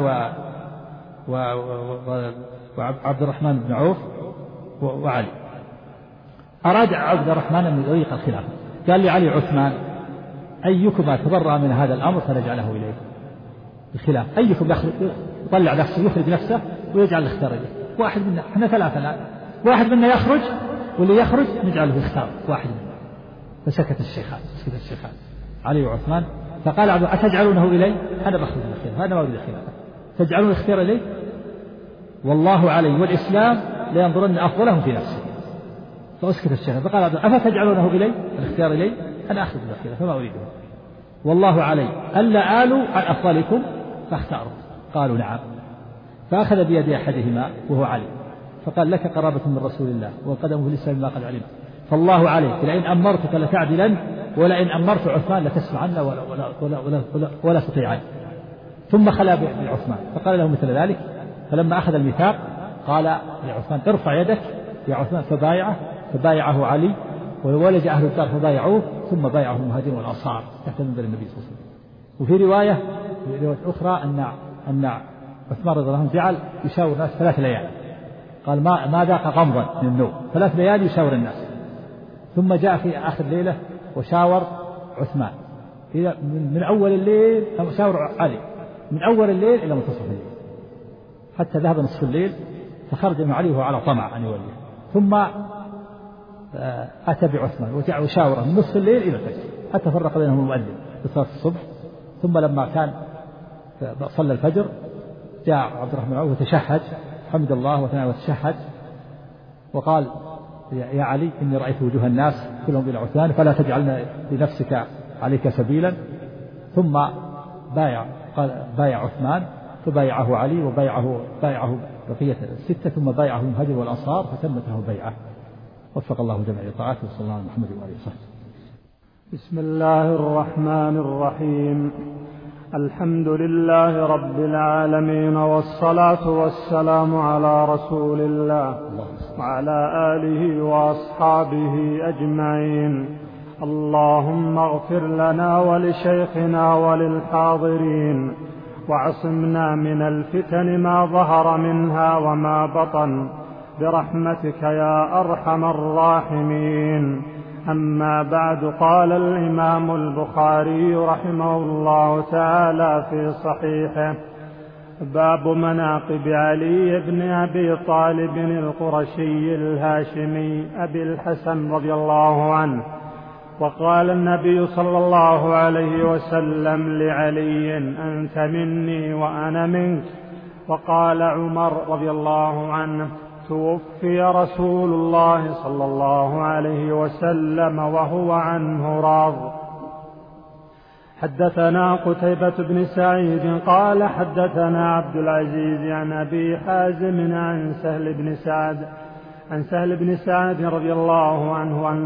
وعبد الرحمن بن عوف وعلي. أراد عبد الرحمن أن يضيق الخلافة، قال لعلي عثمان أيكما تبرأ من هذا الأمر فنجعله إليه الخلاف، أيكم يطلع نفسه يخرج نفسه ويجعل الاختيار إليه. واحد منا، احنا 3 الآن، واحد منا يخرج، واللي يخرج نجعله يختار واحد منا. فسكت الشيخان علي وعثمان. فقال عبد أتجعلونه إلي؟ أنا بخرج من الخلافة، أنا ما أريد الخلافة، تجعلون الاختيار إلي؟ والله علي والإسلام لينظرن أفضلهم في نفسه. فأسكت الشيخ. فقال عبد أفتجعلونه إلي؟ الاختيار إلي؟ أنا أخرج من الخلافة فما أريده، والله علي ألا آلوا عن أفضلكم فاختاروا. قالوا نعم. فأخذ بيد أحدهما وهو علي، فقال لك قرابة من رسول الله وقدمه في الإسلام ما قد علمت، فالله عليك لئن أمرتك لتعدلن، ولئن أمرت عثمان لتسمعن ولا تطيعن. ثم خلا بعثمان فقال له مثل ذلك. فلما أخذ الميثاق قال لعثمان ارفع يدك يا عثمان، فبايعه علي، وولج أهل الدار فبايعوه، ثم بايعه المهاجرون والأنصار تحت منبر النبي صلى الله عليه وسلم. وفي رواية أخرى أن عثمان رضي الله عنه جعل يشاور الناس 3 ليال، قال ما ذاق غمضا من النوم، 3 ليال يشاور الناس. ثم جاء في آخر ليلة وشاور عثمان من أول الليل، شاور علي من أول الليل إلى منتصف الليل، حتى ذهب نصف الليل، فخرج من علي وهو على طمع أن يوليه. ثم أتى بعثمان وشاوره من نصف الليل إلى الفجر، حتى فرق بينهم المؤذن بصلاة الصبح. ثم لما كان صلى الفجر جاء عبد الرحمن عوف وتشهد، حمد الله وثنى وتشهد، وقال يا علي إني رأيت وجوه الناس كلهم إلى عثمان، فلا تجعلنا لنفسك عليك سبيلا. ثم بايع عثمان، فبايعه علي وبايعه بقية 6، ثم بايعه المهاجر والأنصار، فتمت له البيعة. وفق الله جميع طاعته، وصلى الله على محمد وآله وصحبه. بسم الله الرحمن الرحيم. الحمد لله رب العالمين، والصلاة والسلام على رسول الله وعلى آله وأصحابه أجمعين. اللهم اغفر لنا ولشيخنا وللحاضرين، وعصمنا من الفتن ما ظهر منها وما بطن، برحمتك يا أرحم الراحمين. أما بعد، قال الإمام البخاري رحمه الله تعالى في صحيحه: باب مناقب علي بن أبي طالب القرشي الهاشمي أبي الحسن رضي الله عنه. وقال النبي صلى الله عليه وسلم لعلي: أنت مني وأنا منك. وقال عمر رضي الله عنه: توفي رسول الله صلى الله عليه وسلم وهو عنه راض. حدثنا قتيبة بن سعيد قال حدثنا عبد العزيز عن أبي حازم عن سهل بن سعد رضي الله عنه أن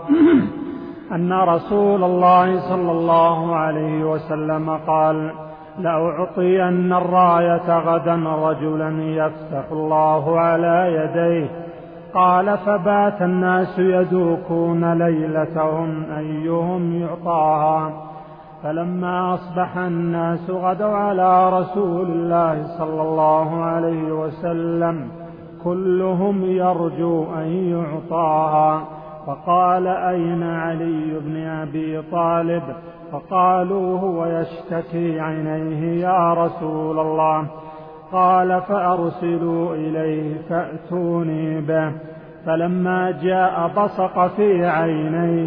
رسول الله صلى الله عليه وسلم قال: لأعطين الراية غدا رجلا يفتح الله على يديه. قال فبات الناس يدوكون ليلتهم أيهم يعطاها. فلما أصبح الناس غدوا على رسول الله صلى الله عليه وسلم كلهم يرجو أن يعطاها. فقال أين علي بن أبي طالب؟ فقالوا هو يشتكي عينيه يا رسول الله. قال فأرسلوا إليه فأتوني به. فلما جاء بصق في عينيه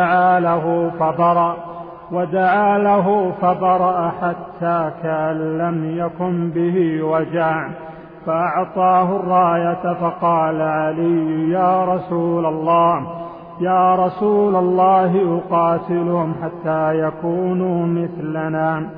ودعا له فبرأ حتى كأن لم يكن به وجع. فأعطاه الراية فقال علي يا رسول الله أقاتلهم حتى يكونوا مثلنا.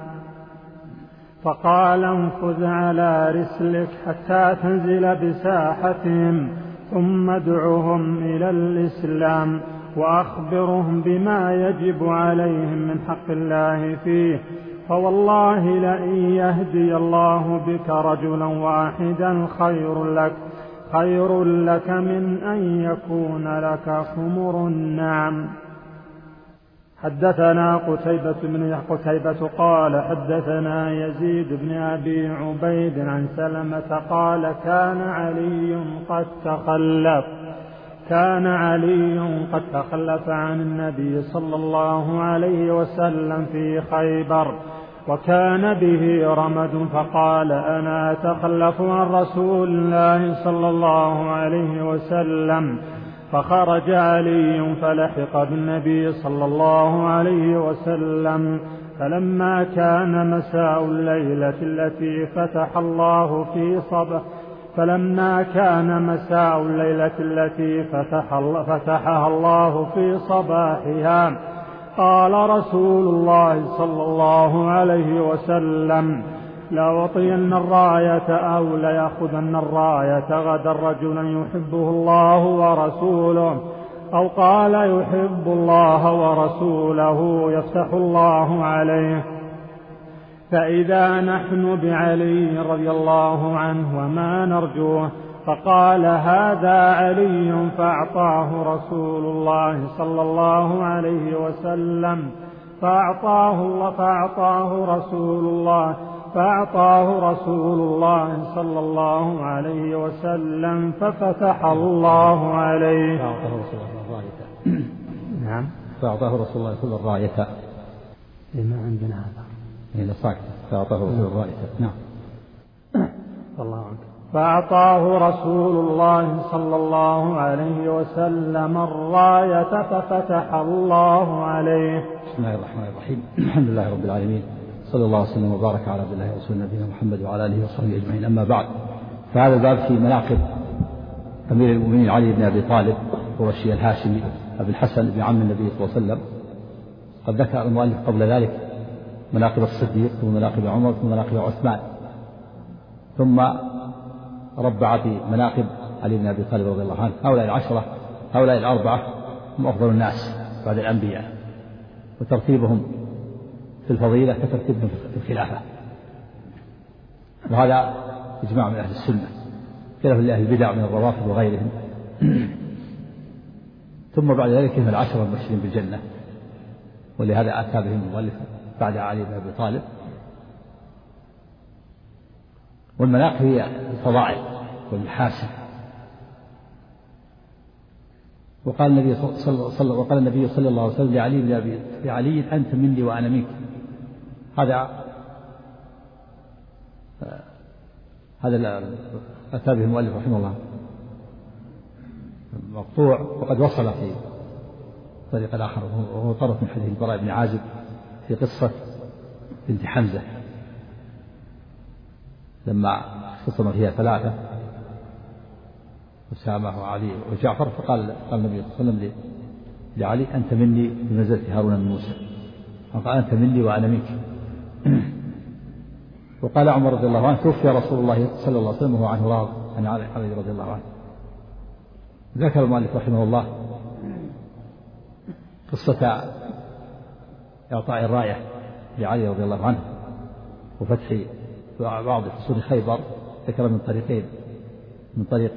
فقال انفذ على رسلك حتى تنزل بساحتهم ثم ادعهم إلى الإسلام وأخبرهم بما يجب عليهم من حق الله فيه. فوالله لئن يهدي الله بك رجلا واحدا خير لك من أن يكون لك حمر النعم. حدثنا قتيبة قال حدثنا يزيد بن أبي عبيد عن سلمة قال كان علي قد تخلف عن النبي صلى الله عليه وسلم في خيبر وكان به رمد. فقال أنا أتخلف عن رسول الله صلى الله عليه وسلم. فخرج علي فلحق بالنبي صلى الله عليه وسلم. فلما كان مساء الليلة التي فتحها الله في صباحها قال رسول الله صلى الله عليه وسلم لأعطين الراية أو ليأخذن الراية غدا رجلا يحبه الله ورسوله أو قال يحب الله ورسوله يفتح الله عليه. فإذا نحن بعلي رضي الله عنه وما نرجوه. فقال هذا علي. فأعطاه رسول الله صلى الله عليه وسلم فأعطاه رسول الله صلى الله عليه وسلم ففتح الله عليه. نعم. فأعطاه رسول الله صلى الله عليه وسلم الراية. ما عندنا هذا. فأعطاه رسول الراية. نعم. الله عنك. فأعطاه رسول الله صلى الله عليه وسلم الراية ففتح الله عليه. بسم الله الرحمن الرحيم. الحمد لله رب العالمين، صلى الله وسلم وبارك على عبد الله ورسوله نبينا محمد وعلى آله وصحبه أجمعين. أما بعد، فهذا الباب في مناقب أمير المؤمنين علي بن أبي طالب القرشي الهاشمي أبي الحسن بن عم النبي صلى الله عليه وسلم. قد ذكر المؤلف قبل ذلك مناقب الصديق ومناقب عمر ومناقب عثمان، ثم ربع في مناقب علي بن أبي طالب رضي الله عنه. هؤلاء الأربعة هم أفضل الناس بعد الأنبياء، وترتيبهم في الفضيلة كترتيبهم في الخلافة، وهذا إجماع من أهل السنة، خلاف لأهل البدع من الروافض وغيرهم. ثم بعد ذلك هم العشرة المبشرين بالجنة، ولهذا أتى بهم المؤلف بعد علي بن أبي طالب. والمناقب هي الفضائل والمحاسن. وقال النبي صلى الله عليه وسلم لعلي أنت مني وأنا منك. هذا أتى به المؤلف رحمه الله مقطوع، وقد وصل في طريق الآخر، وهو طرف من حديث البراء بن عازب في قصة بنت حمزة لما خصم فيها ثلاثة، أسامة وعلي وجعفر، فقال النبي صلى الله عليه وسلم لعلي أنت مني بمنزلة هارون من موسى، وقال أنت مني وأنا منك. وقال عمر رضي الله عنه توفي رسول الله صلى الله عليه وسلم وهو عنه راض عن علي رضي الله عنه. ذكر المؤلف رحمه الله قصة إعطاء الراية لعلي رضي الله عنه، وفتح بعض فصول خيبر ذكر من طريقين، من طريق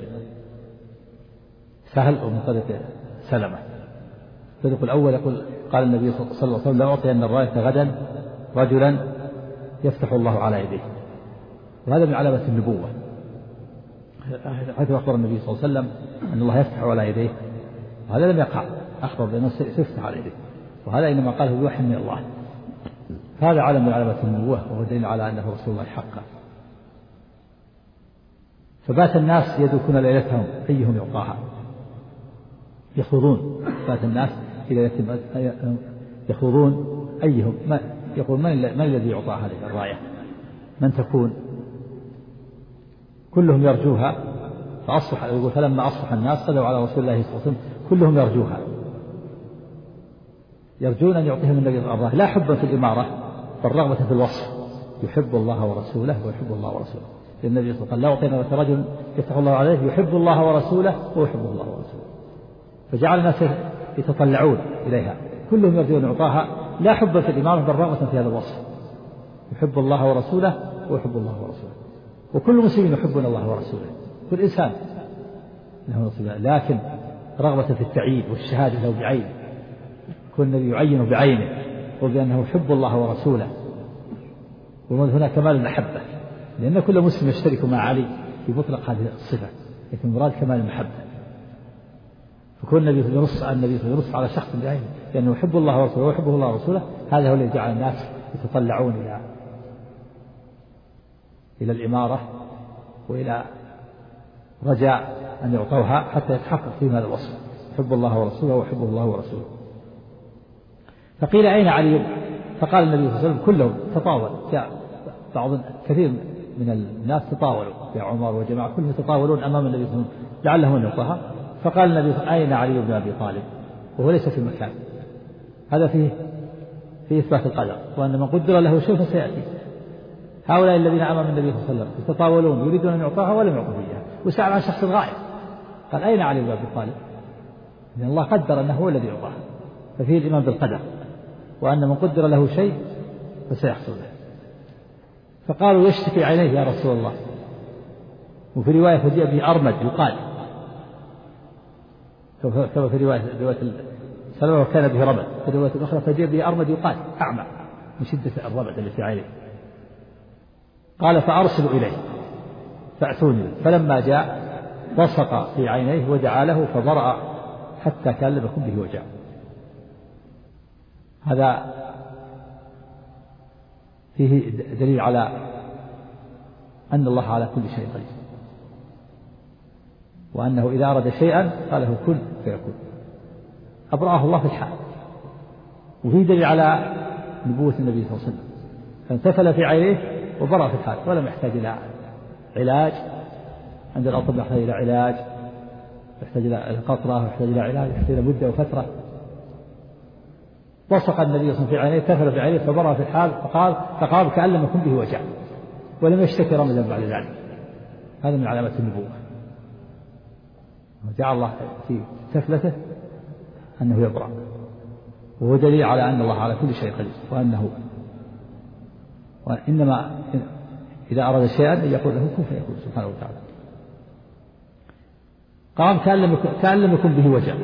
سهل ومن طريق سلمة. الطريق الأول يقول قال النبي صلى الله عليه وسلم: لأعطين الراية غدا رجلا يفتح الله على يديه. وهذا من علامة النبوة، حيث أخبر النبي صلى الله عليه وسلم أن الله يفتح على يديه، وهذا لم يقع، أخبر بأنه سيفتح على يديه، وهذا إنما قاله بوحي من الله. هذا علم من علامة النبوة، وهو دليل على أنه رسول الله حقا. فبات الناس يدركون ليلتهم أيهم يعطاها، يخوضون، بات الناس في ليلتهم يخوضون أيهم، يقول من الذي يعطى هذه الراية، من تكون، كلهم يرجوها. فأصبح، يقول فلما أصبح الناس قدروا على رسول الله صلى الله عليه وسلم كلهم يرجوها، يرجون أن يعطيهم النبي الراية، لا حبا في الإمارة بل رغبة في الوصف، يحب الله ورسوله ويحب الله ورسوله. النبي صلى الله عليه وسلم: لا أعطينا لك رجل يفتح الله عليه يحب الله ورسوله ويحب الله ورسوله. فجعل الناس يتطلعون إليها، كلهم يرجون أن يعطاها، لا حبا في الإمارة بل رغبة في هذا الوصف، يحب الله ورسوله ويحب الله ورسوله. وكل مسلم يحبون الله ورسوله، كل إنسان له رسوله، لكن رغبة في التعيين والشهادة له بعينه، كل النبي يعينه بعينه وبأنه يحب الله ورسوله. ومن هنا كمال المحبة، لأن كل مسلم يشترك مع علي في مطلق هذه الصفة، لكن المراد كمال المحبة. فكل النبي ينص على شخص بعينه لأنه يحب الله ورسوله ويحبه الله ورسوله، هذا هو الذي جعل الناس يتطلعون إلى الإمارة وإلى رجاء أن يعطوها حتى يتحقق في هذا الوصف، يحب الله ورسوله ويحبه الله ورسوله. فقيل: أين علي؟ فقال النبي صلى الله عليه وسلم: كلهم تطاول، بعض كثير من الناس تطاولوا، يا عمر وجماعة كلهم يتطاولون أمام النبي صلى الله عليه وسلم لعلهم أن يعطاها. فقال النبي: أين علي بن أبي طالب؟ وهو ليس في مكان. هذا فيه إثبات القدر، وأن من قدر له شيء فسيأتي. هؤلاء الذين أمام النبي صلى الله عليه وسلم يتطاولون يريدون أن يعطاها ولم يعطوا إياها، وسأل عن شخص غائب، قال: أين علي بن أبي طالب؟ لأن الله قدر أنه هو الذي يعطاها، ففيه الإيمان بالقدر، وأن من قدر له شيء فسيحصل له. فقالوا: يشتكي عينيه يا رسول الله. وفي رواية: فجاء به أرمد يقال، كما في رواية سلمة وكان به رمد، في رواية أخرى: فجاء به أرمد يقال، أعمى من شدة الرمد التي في عينيه. قال: فأرسلوا إليه فأتوني. فلما جاء بصق في عينيه ودعا له فبرأ حتى كان لم يكن به وجع. هذا فيه دليل على أن الله على كل شيء قدير، وأنه إذا أراد شيئا قاله كن فيكون، أبرأه الله في الحال. وفيه دليل على نبوة النبي صلى الله عليه وسلم، فانتفل في عينيه وبرأ في الحال ولم يحتاج إلى علاج. عند الأطباء يحتاج إلى علاج، يحتاج إلى قطرة، يحتاج إلى علاج، يحتاج إلى مدة وفترة. بصق النبي صلى الله عليه وسلم في عينيه، انتفل في عينيه فبرأ في الحال، فقال كأن لم يكن به وجع، ولم يشتكي رمزا بعد ذلك. هذا من علامات النبوة، وجعل الله في تفلته أنه يبرأ، وهو دليل على أن الله على كل شيء قدير، وإنما إذا أراد شيئا يقول له كن فيكون سبحانه وتعالى. قام كأن لم يكن به وجع.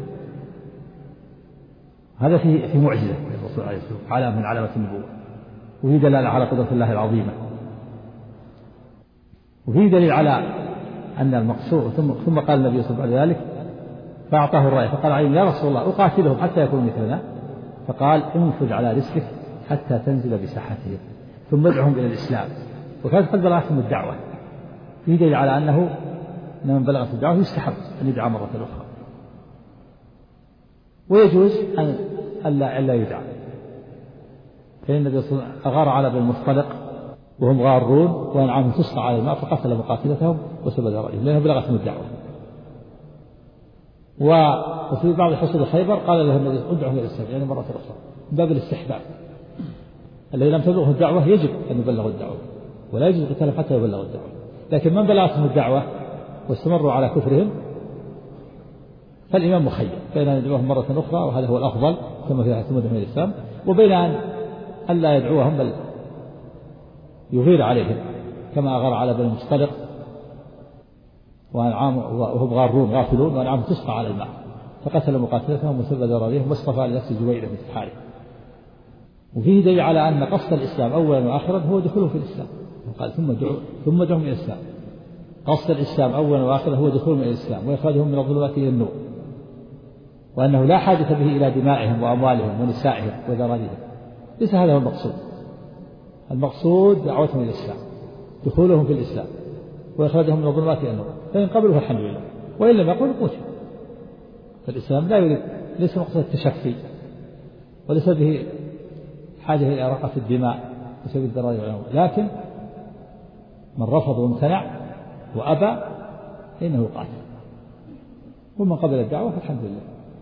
هذا في معجزة الرسول عليه الصلاة والسلام، علامة من علامات النبوة، وفي دلالة على قدرة الله العظيمة، وفي دليل على أن المقصود. ثم قال النبي صلى الله عليه وسلم ذلك فأعطاه الراية، فقال علي: يا رسول الله أقاتلهم حتى يكونوا مثلنا؟ فقال: انفذ على رسلك حتى تنزل بساحتهم ثم ادعهم إلى الإسلام. وكانت قد بلغتهم الدعوة، في دليل على أنه من بلغت الدعوة يستحب أن يدعى مرة أخرى، ويجوز أن ألا يدعى. فإن النبي صلى الله عليه وسلم أغار على بن المصطلق وهم غارون وأنعامهم تسقى على الماء، فقتل مقاتلتهم وسبد رأيهم لأنه بلغتهم الدعوة. وفي بعض حصول خيبر قال له النبي: ادعهم إلى الإسلام، يعني مرة أخرى، من باب الاستحباب. الذي لم تبلغه الدعوة يجب أن يبلغ الدعوة، ولا يجوز قتالهم حتى يبلغوا الدعوة. لكن من بلغتهم الدعوة واستمروا على كفرهم فالإمام مخير بين أن يدعوهم مرة أخرى، وهذا هو الأفضل كما في حديث من الإسلام، وبين أن لا يدعوهم بل يغير عليهم كما أغار على بني المصطلق وأنعام وهم غارون غافلون وأنعام تسقى على الماء فقتل مقاتلتهم وسب ذراريهم واصطفى لنفسه جويرة بنت الحارث. وفيه دليل على أن قصد الإسلام أولا وآخرا هو دخوله في الإسلام. قال ثم دعهم إلى الإسلام. قصد الإسلام أولا وآخرا هو دخولهم إلى الإسلام وإخراجهم من الظلمات إلى النور، وأنه لا حاجة به إلى دمائهم وأموالهم ونسائهم وذراريهم. ليس هذا هو المقصود. المقصود دعوتهم إلى الإسلام، دخولهم في الإسلام وإخراجهم من الظلمات إلى النور، فإن قبلوا فالحمد لله، وإن لم يقولوا قتل. فالإسلام لا يريد، ليس مقصود التشفي، وليس به حاجة إلى إراقة الدماء بسبب الذراري والأموال، لكن من رفض وامتنع وأبى فإنه قاتل، ومن قبل الدعوة فالحمد لله.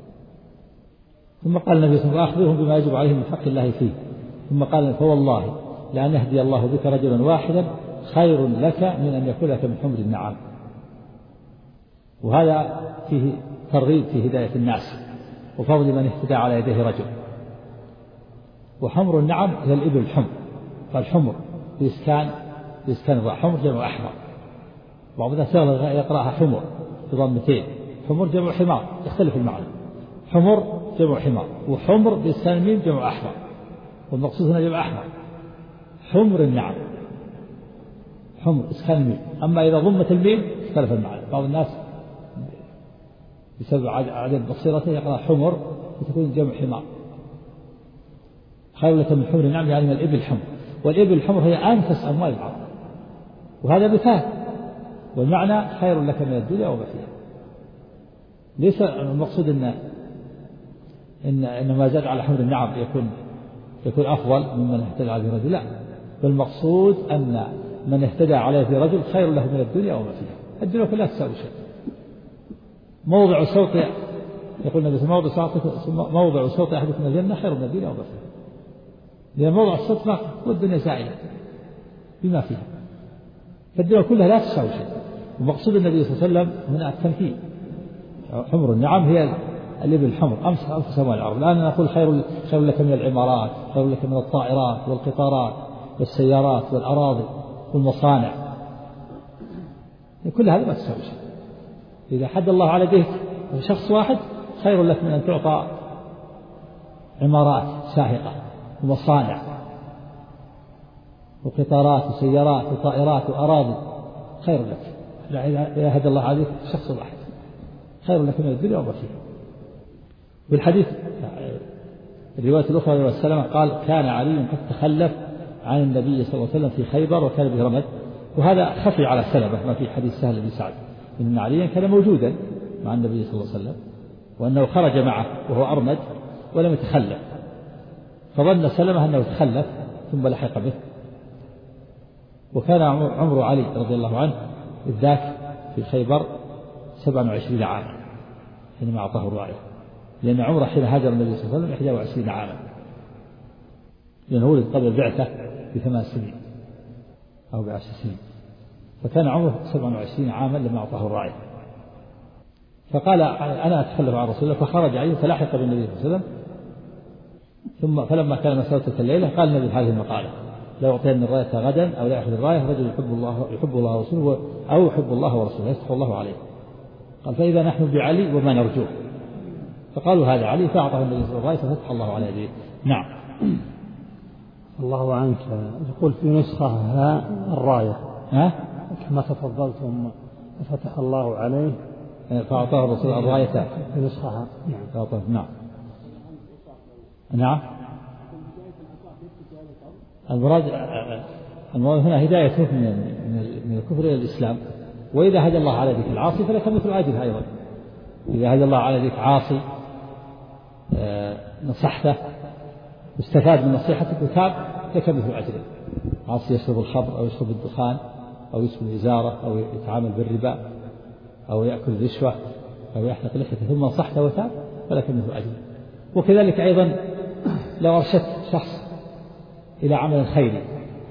ثم قال النبي صلى الله عليه وسلم: أخبرهم بما يجب عليهم من حق الله فيه. ثم قال: فوالله لأن يهدي الله بك رجلا واحدا خير لك من أن يكون لك من حمر النعام. وهذا فيه ترغيب في هداية الناس وفضل من اهتدى على يديه رجل. وحمر النعم هي الإبل الحمر، فالحمر بإسكان الراء، حمر جمع أحمر. بعض الناس يقرأها حمر بضمتين، حمر جمع حمار، يختلف المعنى. حمر جمع حمار، وحمر بإسكان الميم جمع أحمر، والمقصود هنا جمع أحمر. حمر النعم، حمر إسكان الميم. أما إذا ضمت الميم اختلف المعنى. بعض الناس بسبب عدم بصيرته يقرأ حمر وتكون جمع حمار. خير لك من حمر النعم يعني من الإبل الحمر، والإبل الحمر هي أنفس أموال العرب، وهذا مثال. والمعنى خير لك من الدنيا وما فيها. ليس المقصود إن ما زاد على حمر النعم يكون أفضل ممن اهتدى عليه رجل، لا، والمقصود أن من اهتدى عليه رجل خير له من الدنيا وما فيها. الدنيا كلها تساوي شيء. موضع صوت يقول النبي موضع صوت أحدكم من الجنة خير من الدنيا وما فيها، لأن موضع الصوت باقي والدنيا زائلة بما فيها، فالدنيا كلها لا تساوي شيء. ومقصود النبي صلى الله عليه وسلم هنا التمثيل. حمر النعم هي الإبل الحمر، أنفس أموال العرب. الآن نقول خير لك من العمارات، خير لك من الطائرات والقطارات والسيارات والأراضي والمصانع، كل هذا ما تساوي شيء. إذا حد الله على يديك شخص واحد خير لك من أن تعطى عمارات ساحقة ومصانع وقطارات وسيارات وطائرات وأراضي، خير لك. إذا هدى الله عليك شخص واحد خير لك من الدنيا وما فيها. والحديث الرواية الأخرى والسلام قال: كان علي قد تخلف عن النبي صلى الله عليه وسلم في خيبر وكان به رمد. وهذا خفي على سلبه ما في حديث سهل بن سعد إن عليا كان موجودا مع النبي صلى الله عليه وسلم، وأنه خرج معه وهو أرمد ولم يتخلف، فظن سلمة أنه تخلف ثم لحق به. وكان عمر علي رضي الله عنه إذ ذاك في خيبر 27 عاما حينما أعطاه الراية، لأن عمره حين هاجر النبي صلى الله عليه وسلم 21 عاما، لأنه ولد قبل البعثة ب8 سنين أو ب10 سنين، فكان عمره 27 عاما لما أعطاه الراية. فقال: أنا أتخلف عن رسول الله، فخرج عليه فلاحق بالنبي صلى الله عليه وسلم. ثم فلما كان مساء تلك الليلة قال النبي هذه المقالة: لا يعطين الراية غدا أو لا يأخذ الراية رجل يحب الله ورسوله أو يحب الله ورسوله يفتح الله عليه. قال: فإذا نحن بعلي وما نرجوه. فقالوا: هذا علي، فأعطاه النبي صلى الله عليه وسلم ففتح الله على يديه. نعم. الله عنك. يقول في نسخة الراية كما تفضلتم فتح الله عليه، فأعطاه الرسول الراية في نسخة. نعم. نعم. المراد هنا هدايته من الكفر إلى الإسلام. وإذا هدى الله على يدك العاصي فلك مثل أجره أيضا. إذا هدى الله على يدك عاصي نصحته واستفاد من نصيحتك وتاب لك مثل أجره. عاصي يشرب الخمر أو يشرب الدخان أو يسكن الإزارة أو يتعامل بالربا أو يأكل الرشوة أو يحلق لحيته ثم نصحته وتاب فلك مثل أجره. وكذلك أيضا لو أرشدت شخص إلى عمل خيري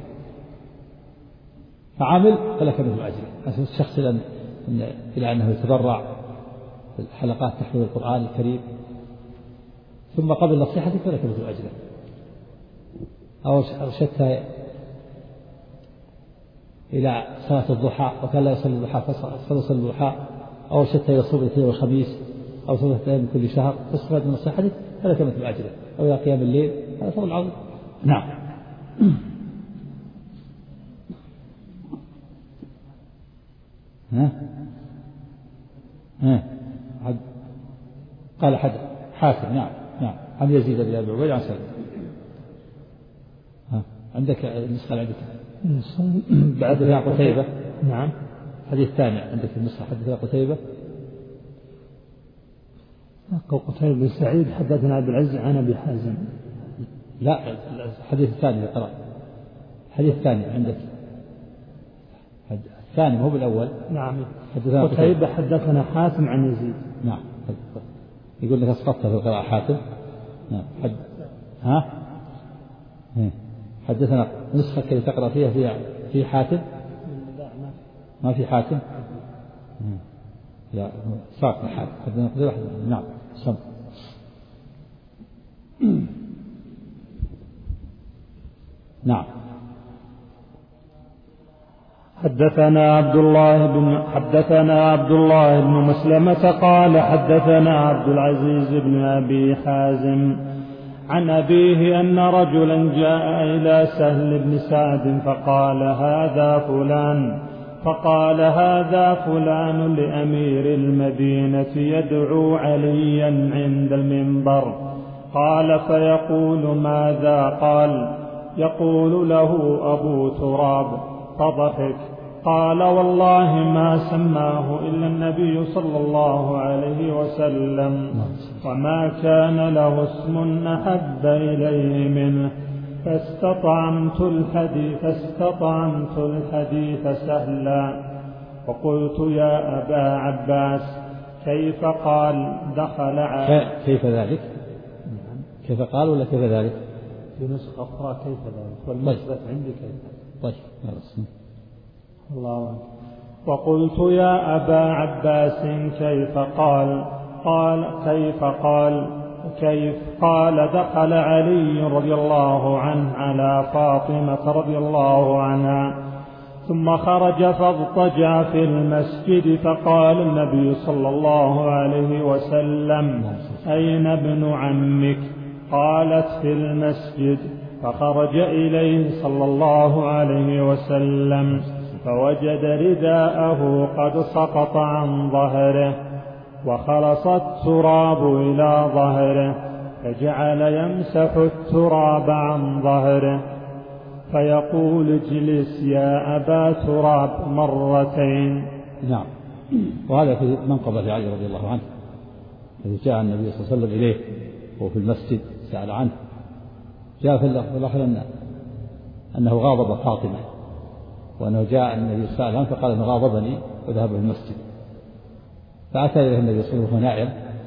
فعمل فلك مثل أجره. أرشدت الشخص إلى أنه يتبرع في الحلقات تحفيظ القرآن الكريم ثم قبل نصيحتك فلك مثل أجره. أو أرشدت إلى صلاة الضحى وكان لا يصلي الضحى فصلى الضحى أو شتى إلى صوم الاثنين والخميس أو صوم الاثنين من كل شهر فاستفاد من الصحة فلا كمثل أجره أو إلى قيام الليل هذا فضل عظيم. نعم. قال حاتم نعم عن يزيد بن أبي عبيد عن سلمة. عندك النسخة عندك حدثنا قتيبة. نعم. حديث ثاني عندك النسخة حدثنا قتيبة. قتيبة بن سعيد حدثنا عبد العزيز عن أبي حازم. لا الحديث الثاني قرأ الحديث الثاني عندك الثاني مو بالأول. نعم. قتيبة حدثنا حاتم عن يزيد. نعم. يقول لك أسقطت في القراءة حاتم. نعم. حدثنا نسخة كي تقرأ فيها في حاتم. ما في حاتم. لا ساق حاتم. حدثنا قتيبة. نعم. سم. نعم. حدثنا عبد الله بن مسلمة قال حدثنا عبد العزيز بن أبي حازم عن أبيه أن رجلا جاء إلى سهل بن سعد فقال هذا فلان لأمير المدينة يدعو عليا عند المنبر. قال فيقول ماذا قال؟ يقول له أبو تراب فضحك. قال والله ما سماه إلا النبي صلى الله عليه وسلم وما كان له اسم أحب إليه منه فاستطعمت الحديث سهلا. وقلت يا أبا عباس كيف قال دخل على كيف ذلك؟ كيف قال ولا كيف ذلك؟ في نسخة أخرى كيف ذلك والمثبت عندي كيف. طيب الله. وقلت يا أبا عباس كيف قال؟ كيف قال دخل علي رضي الله عنه على فاطمة رضي الله عنها ثم خرج فاضطجع في المسجد فقال النبي صلى الله عليه وسلم أين ابن عمك؟ قالت في المسجد. فخرج إليه صلى الله عليه وسلم فوجد رداءه قد سقط عن ظهره وخلص التراب إلى ظهره فجعل يمسح التراب عن ظهره فيقول اجلس يا أبا تراب مرتين. نعم. وهذا في منقبة علي رضي الله عنه الذي جاء النبي صلى الله عليه وسلم إليه وهو في المسجد سأل عنه. جاء في الآخر أنه غاضب فاطمة وأنه جاء النبي صلى الله عليه وسلم فقال أنه غاضبني وذهب إلى المسجد. فأتى إليه النبي صلى الله عليه وسلم نائم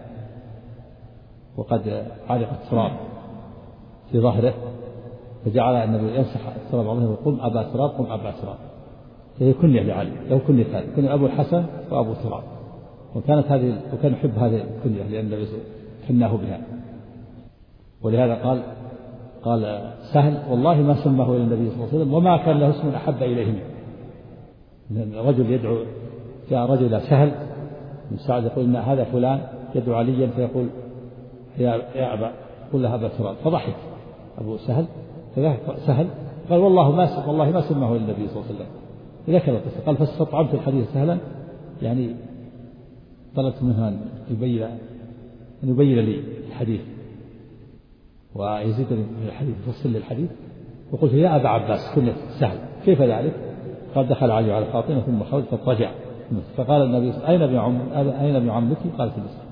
وقد علق التراب في ظهره فجعل النبي يمسح التراب على ظهره قم أبا تراب قم أبا تراب. فهي كنية لعلي له كنيتان كنية أبو الحسن وأبو تراب وكان يحب هذه الكنية لأن النبي كناه بها. ولهذا قال سهل والله ما سماه إلى النبي صلى الله عليه وسلم وما كان له اسم أحب إليه منه. رجل يدعو جاء رجل سهل من سعد يقول إن هذا فلان يدعو عليا فيقول يا أبا قل له أبا تراب فضحك أبو سهل قال والله ما سماه إلى النبي صلى الله عليه وسلم. ذكر القصة قال فاستطعمت الحديث سهلا يعني طلبت منه أن يبين لي الحديث ويزيد من الحديث يفصل لي الحديث. وقلت يا أبا عباس كنت سهل كيف ذلك؟ قال دخل علي على فاطمة ثم خرج فاضطجع فقال النبي أين ابن عمك؟ قال في المسجد.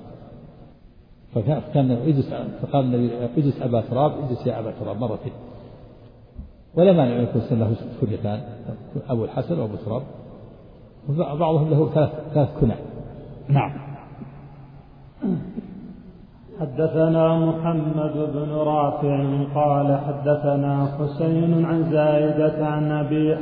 فقال النبي اجلس أبا تراب اجلس يا أبا تراب مرتين. ولا مانع أن يكون له كنيتان أبو الحسن وأبو تراب وبعضهم له ثلاث كنى. نعم. حدثنا محمد بن رافع قال حدثنا حسين عن زايدة عن أبي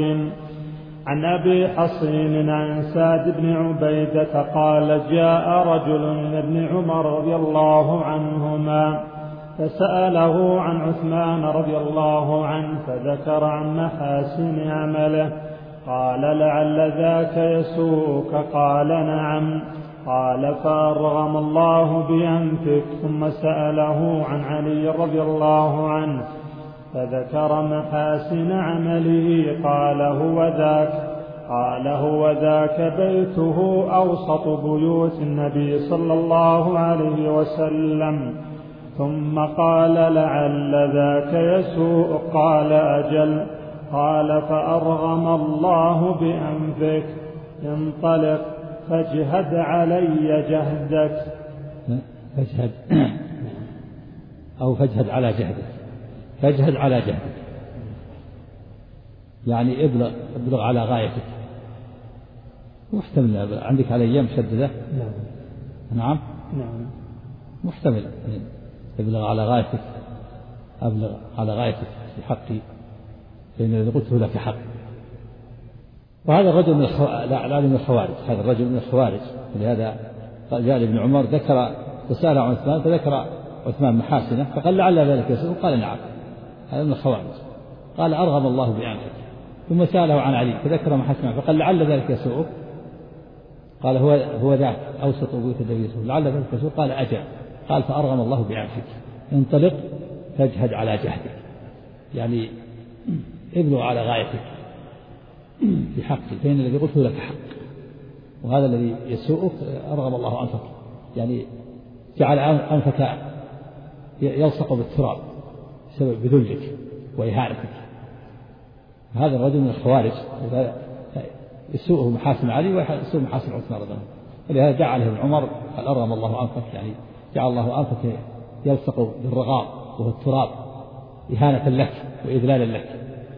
حصين عن سعد بن عبيدة قال جاء رجل إلى ابن عمر رضي الله عنهما فسأله عن عثمان رضي الله عنه فذكر عن محاسن عمله. قال لعل ذاك يسوءك؟ قال نعم. قال فأرغم الله بأنفك. ثم سأله عن علي رضي الله عنه فذكر محاسن عمله. قال هو ذاك بيته أوسط بيوت النبي صلى الله عليه وسلم. ثم قال لعل ذاك يسوء؟ قال أجل. قال فأرغم الله بأنفك. انطلق فاجهد علي جهدك. فاجهد أو فاجهد على جهدك. فاجهد على جهدك يعني ابلغ على غايتك. محتمل عندك على أيام مشددة. نعم محتمل ابلغ على غايتك. أبلغ على غايتك في حقي فإن الذي قلته لك حق. وهذا الرجل من الخوارج. هذا الرجل من الخوارج. ولهذا جاء ابن عمر ذكر فسأل عن عثمان فذكر عثمان محاسنه فقال لعل ذلك يسوء؟ قال نعم. هذا من الخوارج. قال أرغم الله بأنفك. ثم سأله عن علي فذكر محاسنه فقال لعل ذلك يسوء؟ قال هو ذاك أوسط بيوت النبي لعل ذلك يسوء؟ قال أجل. قال فأرغم الله بأنفك. انطلق فاجهد على جهدك يعني ابلغ على غايتك في حقي فإن الذي قلته لك حق. وهذا الذي يسوءك أرغم الله أنفك يعني جعل أنفك يلصق بالتراب بسبب بذلك وإهانتك. هذا الرجل من الخوارج يسوءه محاسن علي ويسوء محاسن عثمان رضي الله عنه. ولهذا دعا له ابن عمر قال أرغم الله أنفك يعني جعل الله أنفك يلصق بالرغام وهو التراب إهانة لك وإذلالا لك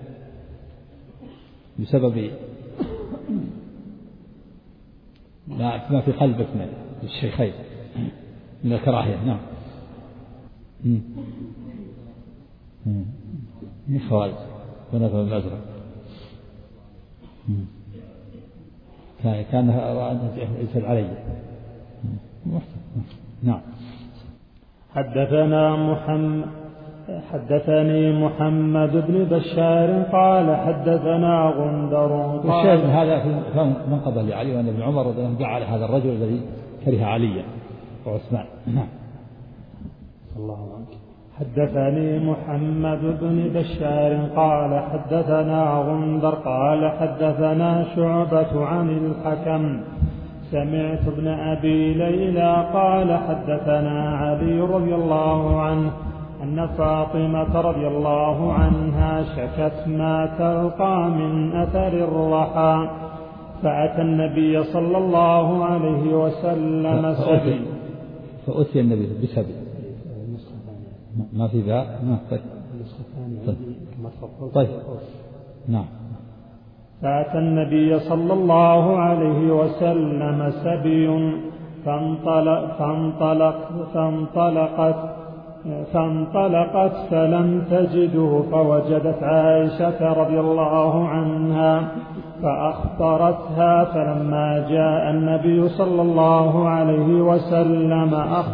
بسبب ما في قلبك من الشيخين من الكراهية. نعم من خوارج ونفى الأزرق كان يسأل علي. نعم. حدثني محمد بن بشار قال حدثنا غندر. والشاهد من هذا من قضى لعلي وأن ابن عمر رضي الله عنه دعا على هذا الرجل الذي كره عليا وعثمان. نعم. الله عنك. حدثني محمد بن بشار قال حدثنا غندر قال حدثنا شعبة عن الحكم سمعت ابن أبي ليلى قال حدثنا علي رضي الله عنه أن فاطمة رضي الله عنها شكت ما تلقى من أثر الرحى فأتى النبي صلى الله عليه وسلم سبي. فأتي النبي بسبي ما في ذا. طيب. نعم. فأتى النبي صلى الله عليه وسلم سبي فانطلقت فلم تجده فوجدت عائشة رضي الله عنها فأخبرتها فلما جاء النبي صلى الله عليه وسلم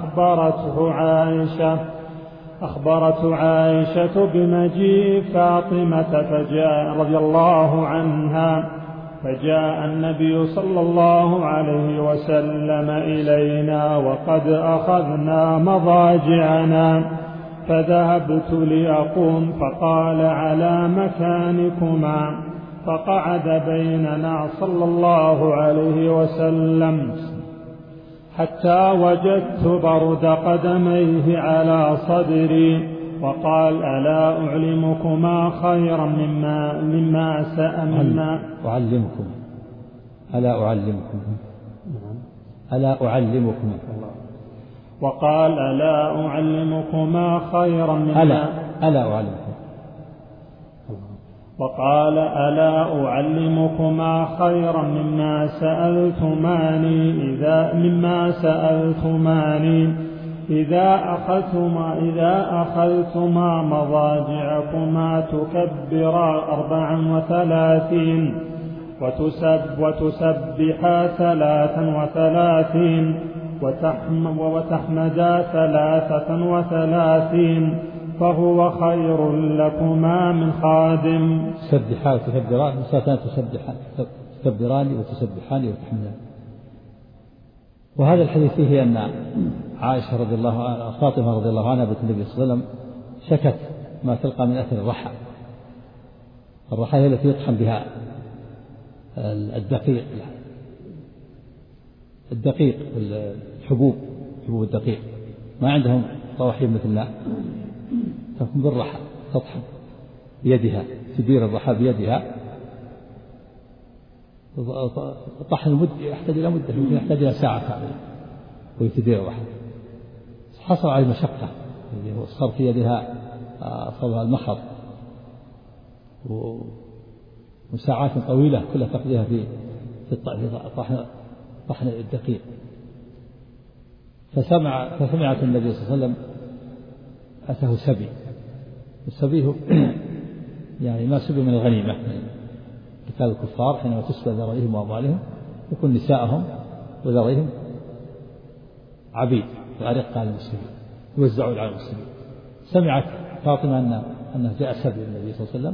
أخبرته عائشة بمجيء فاطمة فجاء رضي الله عنها فجاء النبي صلى الله عليه وسلم إلينا وقد أخذنا مضاجعنا فذهبت لأقوم فقال على مكانكما فقعد بيننا صلى الله عليه وسلم حتى وجدت برد قدميه على صدري وقال ألا أعلمكما خيرا مما سألنا. ألا أعلمكم وقال ألا أعلمكما خيرا مما وقال ألا أعلمكما خيرا مما سألتماني إذا أخذتما مضاجعكما تكبرا 34 وتسبحا 33 وتحمدا 33 فهو خير لكما من خادم. تسبحان وتكبران مساتان تكبران وتسبحان وتحمدان. وهذا الحديث فيه أن عائشة رضي الله عنها فاطمة رضي الله عنها بنت النبي صلى الله عليه وسلم شكت ما تلقى من أثر الرحى. الرحى هي التي يطحن بها الدقيق الحبوب الدقيق، ما عندهم طواحين مثلنا، تكون بالرحى تطحن بيدها، تدير الرحى بيدها. طحن المدة يحتاج إلى مدة، يمكن يحتاج إلى ساعة كاملة ويتدير الرحى. حصل على المشقة، صار في يدها صار المخض وساعات طويلة كلها تقضيها في طحن الدقيق. فسمعت النبي صلى الله عليه وسلم أتاه سبي، السبي يعني ما سبي من الغنيمة قتال الكفار حينما تسبى ذرائهم وأموالهم، يكون نساءهم وذرائهم عبيد وأرقة على المسلمين يوزعون على المسلمين. سمعت فاطمة أنه جاء سبي النبي صلى الله عليه وسلم،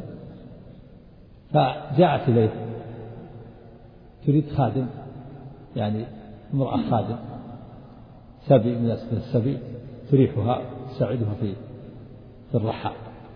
فجاءت إليه تريد خادم، يعني امرأة خادم سبي من السبي تريحها تساعدها في الرحى.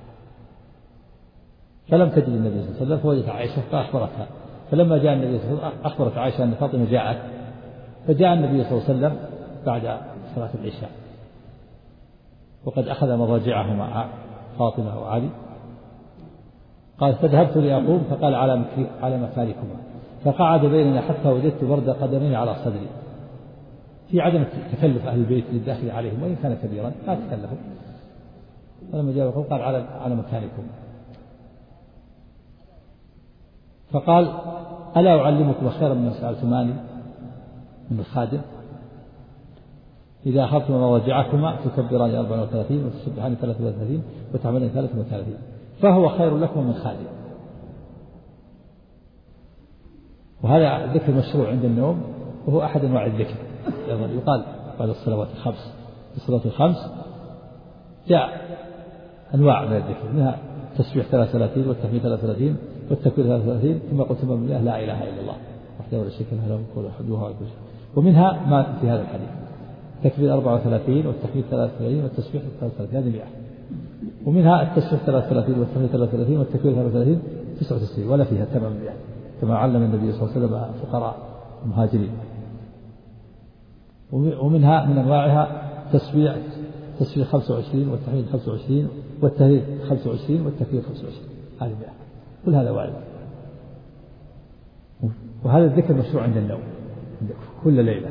فلم تجد النبي صلى الله عليه وسلم فوجدت عائشة فأخبرتها. فلما جاء النبي صلى الله عليه وسلم أخبرت عائشة أن فاطمة جاءت، فجاء النبي صلى الله عليه وسلم بعد صلاة العشاء وقد أخذ مضاجعه مع فاطمة وعلي. قال فذهبت لأقوم فقال على مكانكما، فقعد بيننا حتى وجدت برد قدميه على صدري، في عدم تكلف أهل البيت للداخل عليهم وإن كان كبيرا ما تكلفوا. فلما جاء يقول قال على مكانكم، فقال ألا أعلمكم خيرا مما سألتماني من الخادم؟ إذا أخذتم مضاجعكما تكبران 34 وتسبحان 33 وتحمدان 33، فهو خير لكم من خادم. وهذا الذكر مشروع عند النوم، وهو أحد أنواع الذكر. يقال بعد الصلوات الخمس، في الصلاة الخمس جاء أنواع من الذكر، منها تسبيح 33 والتحميد 33 والتكبير 33 ثم قل تمام بالله لا إله إلا الله وحده لا شريك له وله الحمد وهو على كل شيء. ومنها ما في هذا الحديث التكبير 34 والتحميد 33 والتسبيح 33 هذه 100. ومنها التسبيح 33 والتحميد 33 والتكبير 33 99 ولا فيها تمام 100 كما علم النبي صلى الله عليه وسلم فقراء المهاجرين. ومنها من أنواعها تسبيح 25 والتحميد 25 والتهليل 25 والتكبير 25 هذه 100. كل هذا وارد. وهذا الذكر مشروع عند النوم كل ليلة.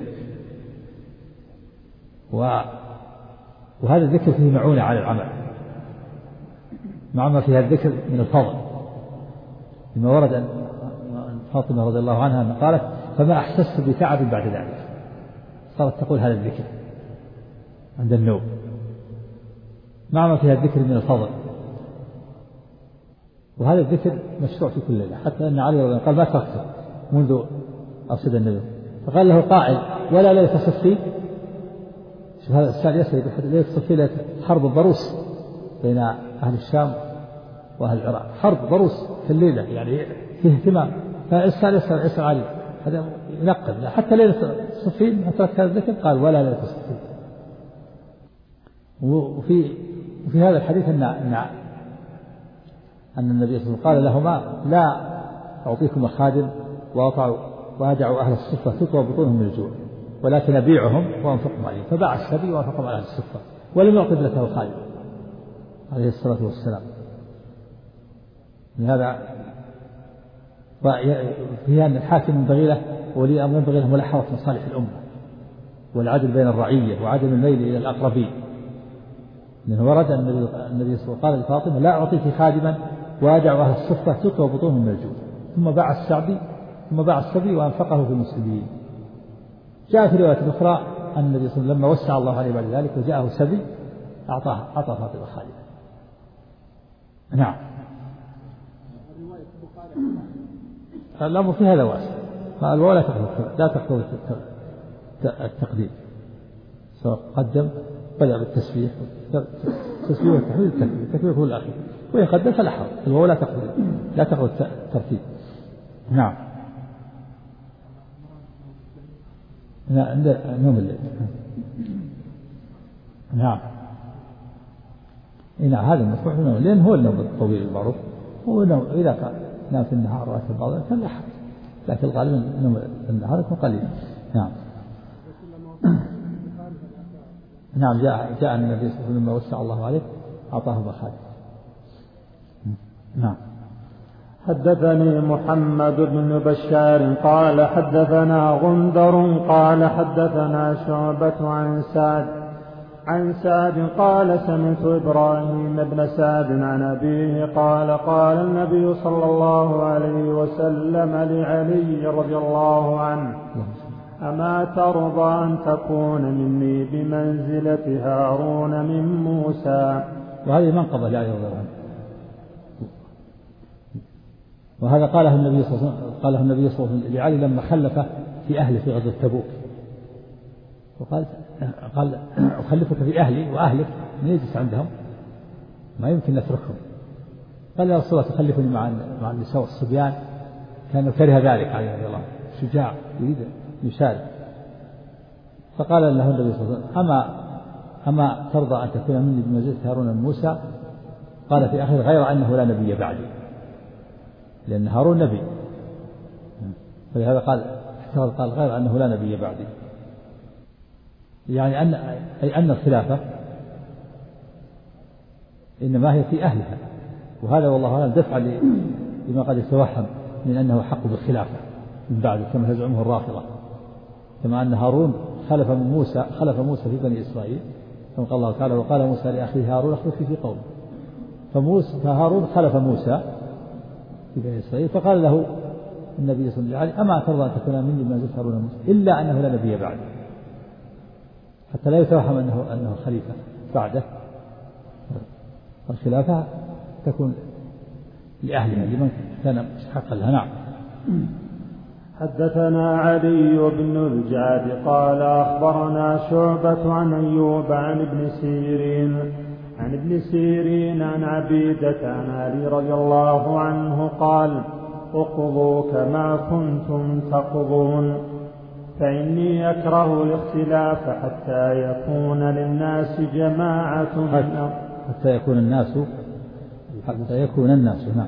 وهذا الذكر فيه معونة على العمل مع ما فيها الذكر من الفضل، لما ورد أن فاطمة رضي الله عنها قالت فما أحسست بتعب بعد ذلك، صارت تقول هذا الذكر عند النوم مع ما فيها الذكر من الفضل. وهذا الذكر مشروع في كل ليلة، حتى أن علي رضي الله عنه قال ما تركته منذ أرشد النبي، فقال له قائل ولا ليلة صفين. شوف هذا السؤال يسأل ليلة صفين، ليلة حرب الضروس بين أهل الشام وأهل العراق، حرب ضروس في الليلة يعني فيه اهتمام. فالسؤال يسأل علي هذا ينقل حتى ليلة صفين ما ترك هذا الذكر، قال ولا ليلة صفين. وفي هذا الحديث أن النبي صلى الله عليه وسلم قال لهما لا أعطيكم خادم وأدع أهل الصفة تطوى بطونهم من الجوع، ولكن أبيعهم وأنفقهم عليهم. فباع السبي وأنفقهم على أهل الصفة ولم يعطي ابنته خادم عليه الصلاة والسلام. لهذا فيها أن الحاكم ينبغي له ولي الأمر ينبغي له ملاحظة مصالح الأمة والعدل بين الرعية وعدم الميل إلى الأقربين. لأنه ورد أن النبي صلى الله عليه وسلم قال لفاطمة لا أعطيك خادما وأدع أهل الصفة تطوى بطونهم من الجوع، ثم باع السبي وأنفقه في المسلمين. جاء في رواية أخرى أن النبي صلى الله عليه وسلم لما وسع الله عليه بعد ذلك وجاءه سبي أعطى فاطمة خادما. نعم. الأمر في هذا واسع، قال ولا تقتضي التقديم، سواء قدم بدأ بالتسبيح التسبيح والتحميد التكبير هو الأخير، ويقدم فلا حرج، الواو لا تقبل الترتيب. نعم. عند نوم الليل. نعم. هذا المصبوح النوم، لأن هو النوم الطويل المعروف، هو النوم إذا كان نام في النهار راتب بعض فلا حرج، لكن غالبا النوم النهار يكون قليلا. نعم. نعم. جاء النبي صلى الله عليه وسلم لما وسع الله عليه أعطاه مخالف. نعم. حدثني محمد بن بشار قال حدثنا غندر قال حدثنا شعبة عن سعد قال سمعت إبراهيم بن سعد عن أبيه قال قال النبي صلى الله عليه وسلم لعلي رضي الله عنه أما ترضى أن تكون مني بمنزلة هارون من موسى. وهذه منقبة لعلي رضي الله عنه، وهذا قاله النبي صلى الله عليه وسلم لعلي لما خلفه في أهله في غزوة تبوك، قال أخلفك في أهلي وأهلك من يجلس عندهم ما يمكن نتركهم. قال يا رسول الله تخلفني مع النساء والصبيان، كان كره ذلك عليه رضي الله عنه، شجاع يريد يشارك. فقال له النبي صلى الله عليه وسلم أما ترضى أن تكون مني بمنزلة هارون من موسى؟ قال في آخر غير أنه لا نبي بعدي، لأن هارون نبي، فلهذا قال غير أنه لا نبي بعدي، يعني أن الخلافة إنما هي في أهلها، وهذا والله أعلم دفع لما قد يتوهم من أنه حق بالخلافة من بعد كما تزعمه الرافضة، كما أن هارون خلف موسى في بني إسرائيل، كما قال الله تعالى وقال موسى لأخيه هارون اخلفني في قومه، فهارون خلف موسى في بني إسرائيل، فقال له النبي صلى الله عليه وسلم أما ترضى أن تكون مني بمنزلة هارون موسى إلا أنه لا نبي بعد، حتى لا يتوهم أنه خليفة بعده، الخلافة تكون لأهلها لمن كان حقا لها. نعم. حدثنا علي بن الجعد قال أخبرنا شعبة عن أيوب عن ابن سيرين عن عبيدة عن علي رضي الله عنه قال اقضوا كما كنتم تقضون فإني أكره الاختلاف حتى يكون للناس جماعة حتى يكون الناس نعم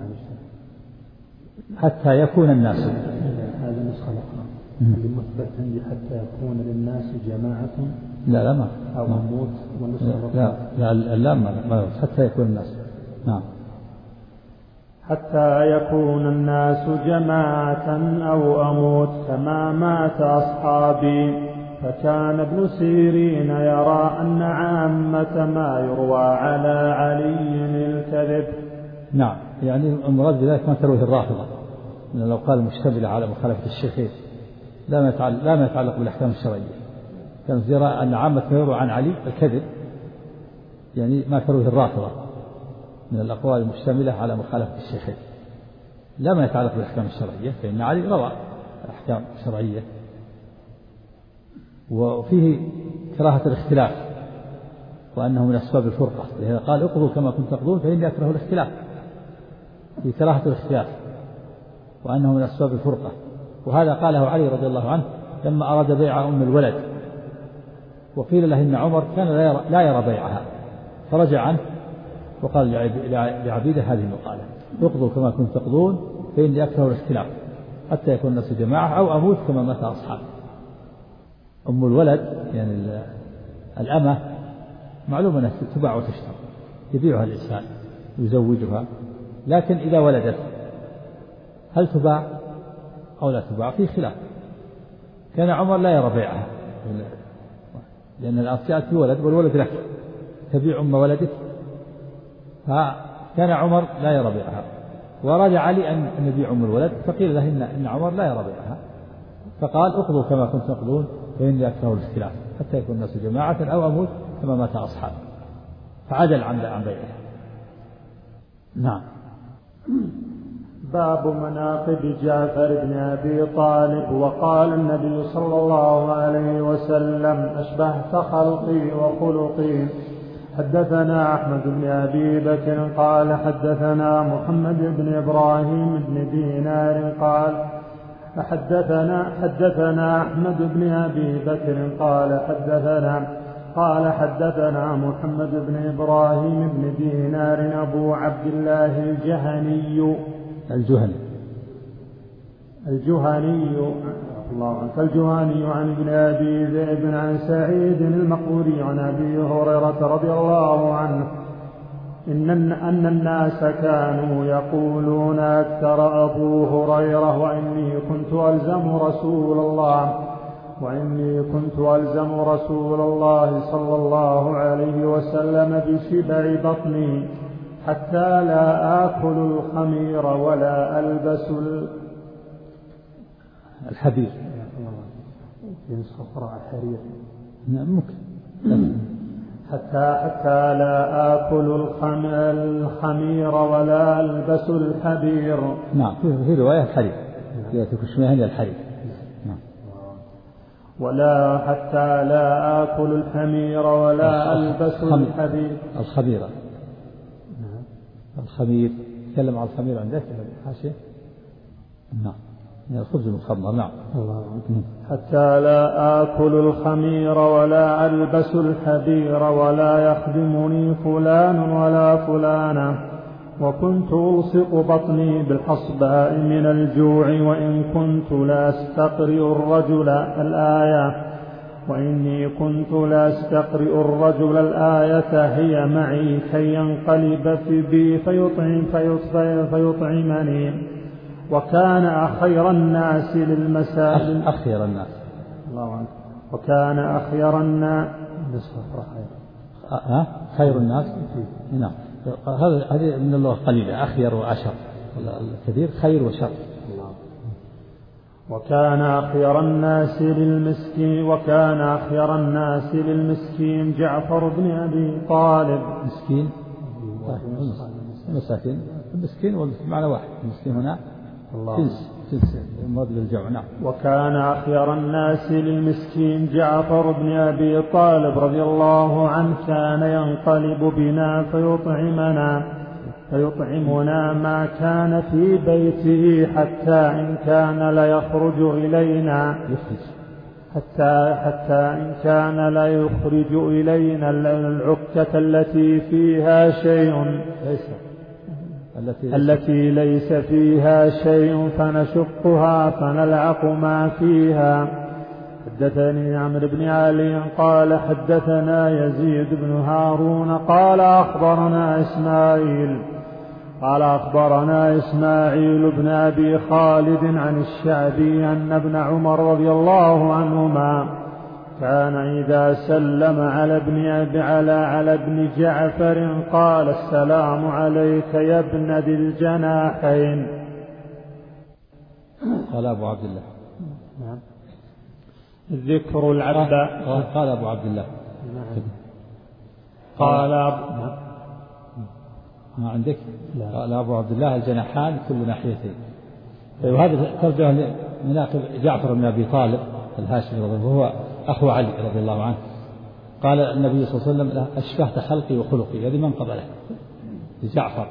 حتى يكون الناس. هذا نسخة أخرى المثبت عندي حتى يكون للناس جماعة. لا ما أو أموت لا ما حتى يكون الناس. نعم. حتى يكون الناس جماعة أو أموت كما مات أصحابي. فكان ابن سيرين يرى أن عامة ما يروى على علي الكذب. نعم، يعني المراد بذلك ما ترويه الرافضة، لو قال مشتملة على مخالفة الشيخين لا ما يتعلق بالأحكام الشرعية، كان يرى أن عامة ما يروى عن علي الكذب، يعني ما ترويه الرافضة من الأقوال المشتملة على مخالفة الشيخين لا ما يتعلق بالأحكام الشرعية، فإن علي روى أحكام شرعية. وفيه كراهة الاختلاف وأنه من أسباب الفرقة، لهذا قال اقضوا كما كنتم تقضون فإني أكره الاختلاف، في كراهة الاختلاف وأنه من أسباب الفرقة. وهذا قاله علي رضي الله عنه لما أراد بيع أم الولد، وقيل له إن عمر كان لا يرى بيعها، فرجع عنه وقال لعبيده هذه المقالة اقضوا كما كنتم تقضون فإني أكره الاختلاف حتى يكون الناس جماعة أو أموت كما مات أصحاب. أم الولد يعني الأمة معلومة أنها تباع وتشترى، يبيعها الإنسان يزوجها، لكن إذا ولدت هل تباع أو لا تباع في خلاف. كان عمر لا يرى بيعها لأن الأصل في ولد والولد لك، تبيع أم ولدك، فكان عمر لا يرى بيعها، وأراد علي أن يبيع أم الولد، فقيل له إن عمر لا يرى بيعها، فقال اقضوا كما كنتم تقضون فإني أكره الاختلاف حتى يكون الناس جماعة أو أموت كما مات أصحاب، فعدل عن بيعها. نعم. باب مناقب جعفر بن أبي طالب. وقال النبي صلى الله عليه وسلم أشبهت خلقي وخلقي. حدثنا أحمد بن أبي بكر قال حدثنا محمد بن إبراهيم بن دينار قال حدثنا أحمد بن أبي بكر قال حدثنا محمد بن إبراهيم بن دينار أبو عبد الله الجهني عن ابن أبي ذئب عن سعيد المقبوري عن أبي هريرة رضي الله عنه أن الناس كانوا يقولون أكثر أبو هريرة وإني كنت ألزم رسول الله صلى الله عليه وسلم بشبع بطني حتى لا آكل الخمير ولا ألبس الحبير. حتى لا آكل الخمير ولا ألبس الحبير. نعم في رواية الحرير، رواية كشميهني الحرير. ولا حتى لا آكل الحمير ولا ألبس الحبير. الخمير تكلم عن الخمير عندك حاشية. نعم الخبز المخمر. نعم. حتى لا آكل الخمير ولا ألبس الحبير ولا يخدمني فلان ولا فلانة. وكنت ألصق بطني بالحصباء من الجوع وإن كنت لا أستقرئ الرجل الآية وإني كنت لا أستقرئ الرجل الآية هي معي كي ينقلب في بي فيطعمني. وكان أخير الناس للمسائل وكان أخير الناس خير الناس. نعم هذه من الله قليلة، أخير وأشر، الكثير خير وشر. وكان أخير الناس للمسكين جعفر بن أبي طالب. مسكين مساكين، المسكين والمعنى واحد، المسكين هنا جنس المراد للجمع. نعم. وكان أخير الناس للمسكين جعفر بن أبي طالب رضي الله عنه كان ينقلب بنا فيطعمنا ما كان في بيته حتى إن كان لا يخرج إلينا العكة التي فيها شيء التي ليس فيها شيء فنشقها فنلعق ما فيها. حدثني عمرو بن علي قال حدثنا يزيد بن هارون قال أخبرنا إسماعيل بن أبي خالد عن الشعبي أن ابن عمر رضي الله عنهما كان إذا سلم على ابن جعفر قال السلام عليك يا ابن ذي الجناحين. قال أبو عبد الله. نعم. ذكر العبد. قال أبو عبد الله. ما عندك؟ قال أبو عبد الله الجناحان كل ناحيتين. وهذا ترجع لمناقب جعفر بن أبي طالب الهاشمي رضي الله عنه، وهو أخو علي رضي الله عنه. قال النبي صلى الله عليه وسلم أشبهت خلقي وخلقي، هذه من قبله لجعفر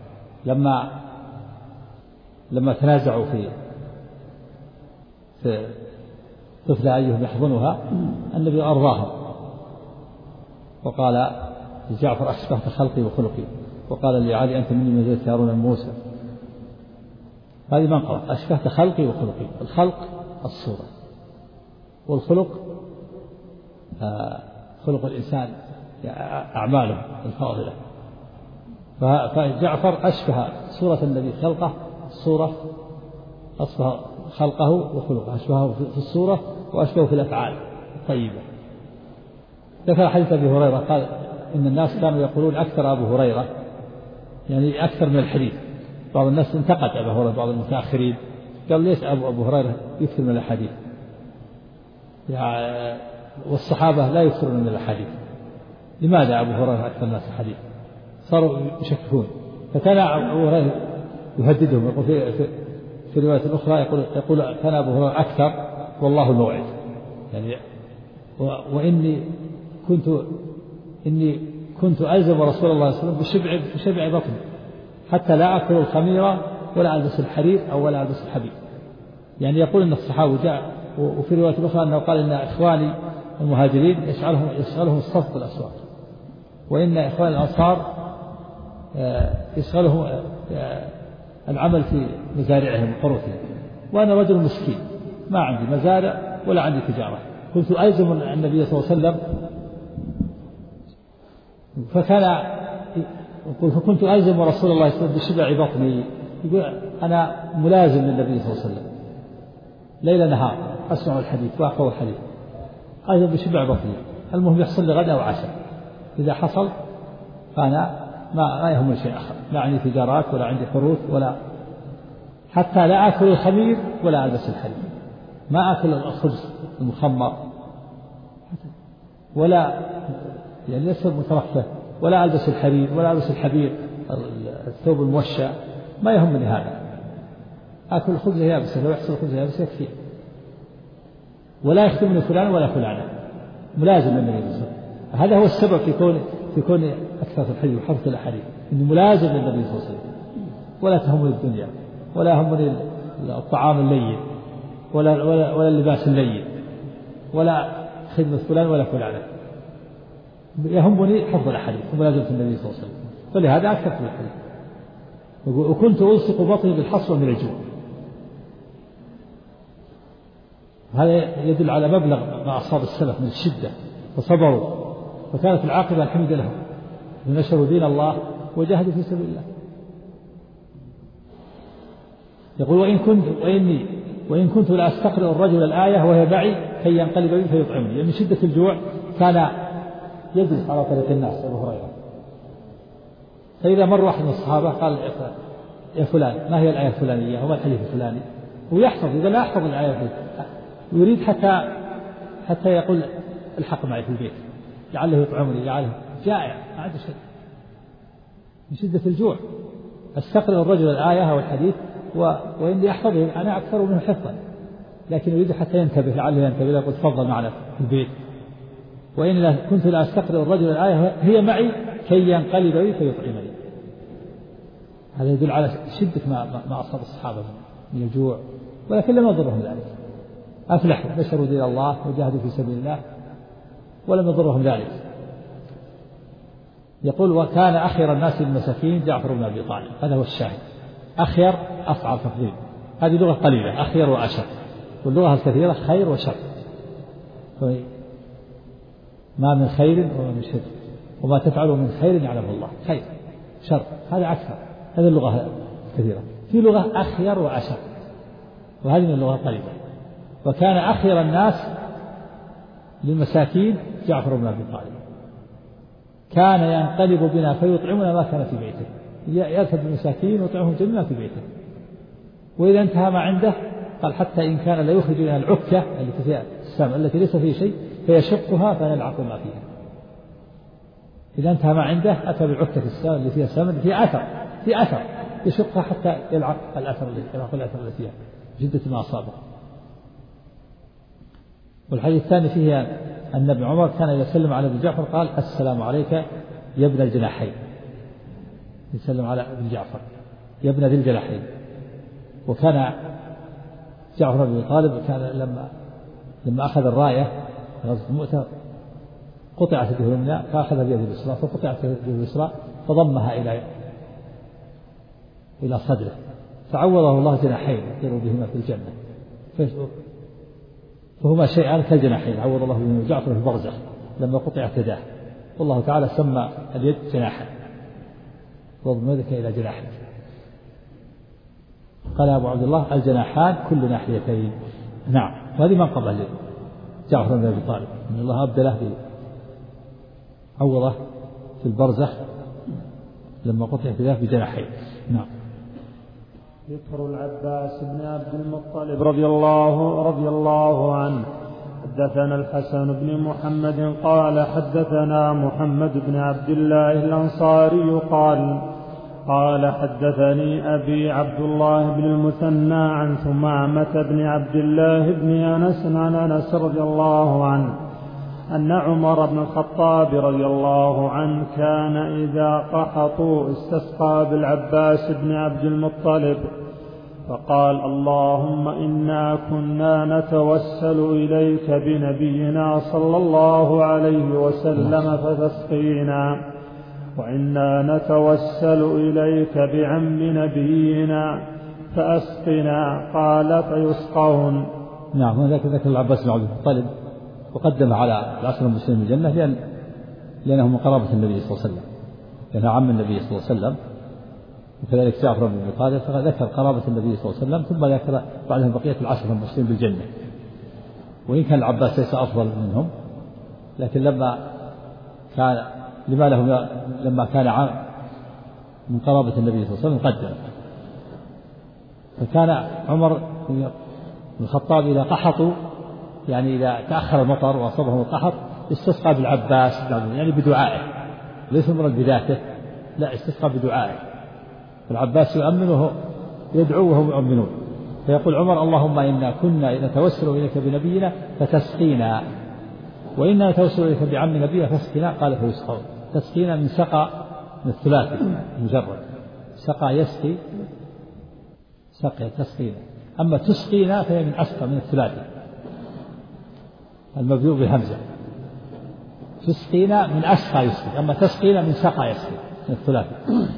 لما تنازعوا في طفلة أيهم يحضنها، النبي أرضاهم وقال لجعفر أشبهت خلقي وخلقي، وقال لعلي أنت مني منزلة هارون موسى. هذه منقبة أشبهت خلقي وخلقي. الخلق الصورة، والخلق خلق الإنسان أعماله الفاضلة. فجعفر أشبه صورة النبي خلقه، الصورة أشبه خلقه وخلقه، أشبهه في الصورة وأشبهه في الأفعال الطيبة. ذكر حديث أبي هريرة قال إن الناس كانوا يقولون أكثر أبو هريرة، يعني أكثر من الحديث. بعض الناس انتقد أبو هريرة، بعض المتأخرين قال ليش أبو هريرة يكثر من الحديث، يعني والصحابة لا يكثرون من الحديث، لماذا أبو هريرة أكثر الناس الحديث؟ صاروا يشككون. فكان أبو هريرة يهددهم. يقول في رواية أخرى يقول كان أبو هريرة أكثر والله الموعد، يعني وإني كنت ألزم رسول الله صلى الله عليه وسلم بشبع بطني حتى لا أكل الخميرة ولا ألبس الحرير أو ولا ألبس الحبيب. يعني يقول أن الصحابة جاء، وفي رواية أخرى أنه قال إن إخواني المهاجرين يشغلهم الصف في الأسواق، وإن إخوان الأنصار يشغلهم العمل في مزارعهم وقروتهم، وأنا رجل مسكين ما عندي مزارع ولا عندي تجارة. كنت ألزم النبي صلى الله عليه وسلم فكنت ألزم رسول الله صلى الله عليه وسلم بشبع بطني. يقول أنا ملازم للنبي صلى الله عليه وسلم ليل نهار، أسمع الحديث وأقرأ الحديث أيضا بشبع بطني. المهم يحصل لي غدا وعشاء، إذا حصل فأنا ما يهمني شيء آخر، لا عندي تجارات ولا عندي حروث ولا حتى لا آكل الخمير ولا ألبس الحرير، ما آكل الخبز المخمر ولا يعني ليس مترفه، ولا ألبس الحرير ولا ألبس الحبير الثوب الموشى، ما يهمني هذا. آكل الخبز يابسة، لو يحصل الخبز يابسة يكفي، ولا يخدمني فلان ولا فلانة، ملازم للنبي صلى الله عليه وسلم. هذا هو السبب في كون أكثر الحديث وحفظ الأحاديث، إنه ملازم للنبي صلى الله عليه وسلم. ولا تهمني الدنيا ولا يهمني الطعام اللين ولا اللباس اللين ولا خدمة فلان ولا فلانة، يهمني حفظ الأحاديث وملازمة النبي صلى الله عليه وسلم. فلهذا أكثر في الحديث. وكنت ألصق بطني بالحصوة من الجوع. هذا يدل على مبلغ ما أصاب السلف من الشدة فصبروا، وكانت العاقبة الحمد لهم، ونشروا دين الله وجاهدوا في سبيل الله. يقول وإن كنت لا أستقرئ الرجل الآية وهي معي كي ينقلب بي فيطعمني. يعني من شدة الجوع كان يجلس على طريق الناس أبو هريرة، فإذا مر واحد من الصحابة قال يا فلان ما هي الآية الفلانية وما الحديث الفلاني، ويحفظ. إذا لا يحفظ الآية يريد حتى يقول الحق معي في البيت لعله يطعمني، لعله جائع ما عنده شيء من شدة الجوع. استقرئ الرجل الآية أو الحديث وإني أحفظه أنا أكثر منه حفظا، لكن يريد حتى ينتبه لعله ينتبه يقول تفضل معنا في البيت. وإن كنت لا أستقرئ الرجل الآية هي معي كي ينقلب بي فيطعمني. هذا يدل على شدة ما أصاب الصحابة من الجوع، ولكن لم يضرهم ذلك، أفلحوا نشروا دين الله وجاهدوا في سبيل الله ولم يضرهم ذلك. يقول وكان أخير الناس بالمساكين جعفر بن أبي طالب. هذا هو الشاهد. أخير أفعل تفضيل، هذه لغة قليلة، أخير وأشر، واللغة الكثيرة خير وشر. ما من خير وما من شر، وما تفعلوا من خير يعلمه الله. خير شر هذا أكثر، هذه اللغة الكثيرة. في لغة أخير وأشر، وهذه من اللغة القليلة. وكان أخير الناس للمساكين جعفر بن أبي طالب، كان ينقلب بنا فيطعمنا ما كان في بيته، يأتي بالمساكين ويطعمهم جميعا في بيته. وإذا انتهى ما عنده قال حتى إن كان لا يخرج منها العكة التي فيها السمن التي ليس فيه شيء فيشقها فيلعق ما فيها. إذا انتهى ما عنده أتى بالعكة السمن اللي فيها سمن في أثر يشقها حتى يلعق الأثر اللي فيها جدة ما أصابه. والحديث الثاني فيه أن ابن عمر كان يسلم على ابن جعفر قال السلام عليك يا ابن الجناحين، يسلم على ابن جعفر يا ابن ذي الجناحين. وكان جعفر بن طالب كان لما أخذ الراية غزوة مؤتة قطعت يده اليمنى فأخذها بيده اليسرى، فقطعت يده اليسرى فضمها إلى صدره، فعوضه الله جناحين يطير بهما في الجنة، فهما شيئان كالجناحين عوض الله بهما جعفر في البرزخ لما قطعت يداه. والله تعالى سمى اليد جناحا واضم يدك إلى جناحك. قال أبو عبد الله الجناحان كل ناحيتين. نعم، وهذه منقبة لجعفر بن أبي طالب أن الله أبدله عوضه في البرزخ لما قطعت يداه بجناحين. نعم. ذكر العباس بن عبد المطلب رضي الله عنه. حدثنا الحسن بن محمد قال حدثنا محمد بن عبد الله الأنصاري قال قال حدثني أبي عبد الله بن المثنى عن ثمامة بن عبد الله بن أنس عن أنس رضي الله عنه أن عمر بن الخطاب رضي الله عنه كان إذا قحطوا استسقى بالعباس بن عبد المطلب فقال اللهم إنا كنا نتوسل إليك بنبينا صلى الله عليه وسلم فتسقينا، وإنا نتوسل إليك بعم نبينا فأسقنا. قال فيسقون. نعم. ذكر العباس بن عبد المطلب وقدم على العشر المبشرين بالجنة لأنه من قرابة النبي صلى الله عليه وسلم، لأنه عم النبي صلى الله عليه وسلم، وكذلك جعفر بن أبي طالب، فذكر قرابة النبي صلى الله عليه وسلم ثم ذكر بعدهم بقية العشر المبشرين بالجنة. وإن كان العباس ليس أفضل منهم، لكن لما كان من قرابة النبي صلى الله عليه وسلم قدم. فكان عمر بن الخطاب إذا قحطوا، يعني إذا تأخر المطر وأصابهم القحط، استسقى بالعباس يعني بدعائه، ليس أمرا بذاته، لا، استسقى بدعائه. العباس يؤمنه يدعو وهم يؤمنون، فيقول عمر اللهم إنا كنا نتوسل إليك بنبينا فتسقينا، وإنا نتوسل إليك بعم نبينا فاسقنا. قال فيسقون. تسقينا من سقى، من الثلاثي مجرد، سقى يسقي، سقي تسقينا. أما تسقينا فهي من أسقى، من الثلاثي المبدوء بالهمزة. تسقينا من أسقى يسقي، أما تسقينا من سقى يسقي، من الثلاثي.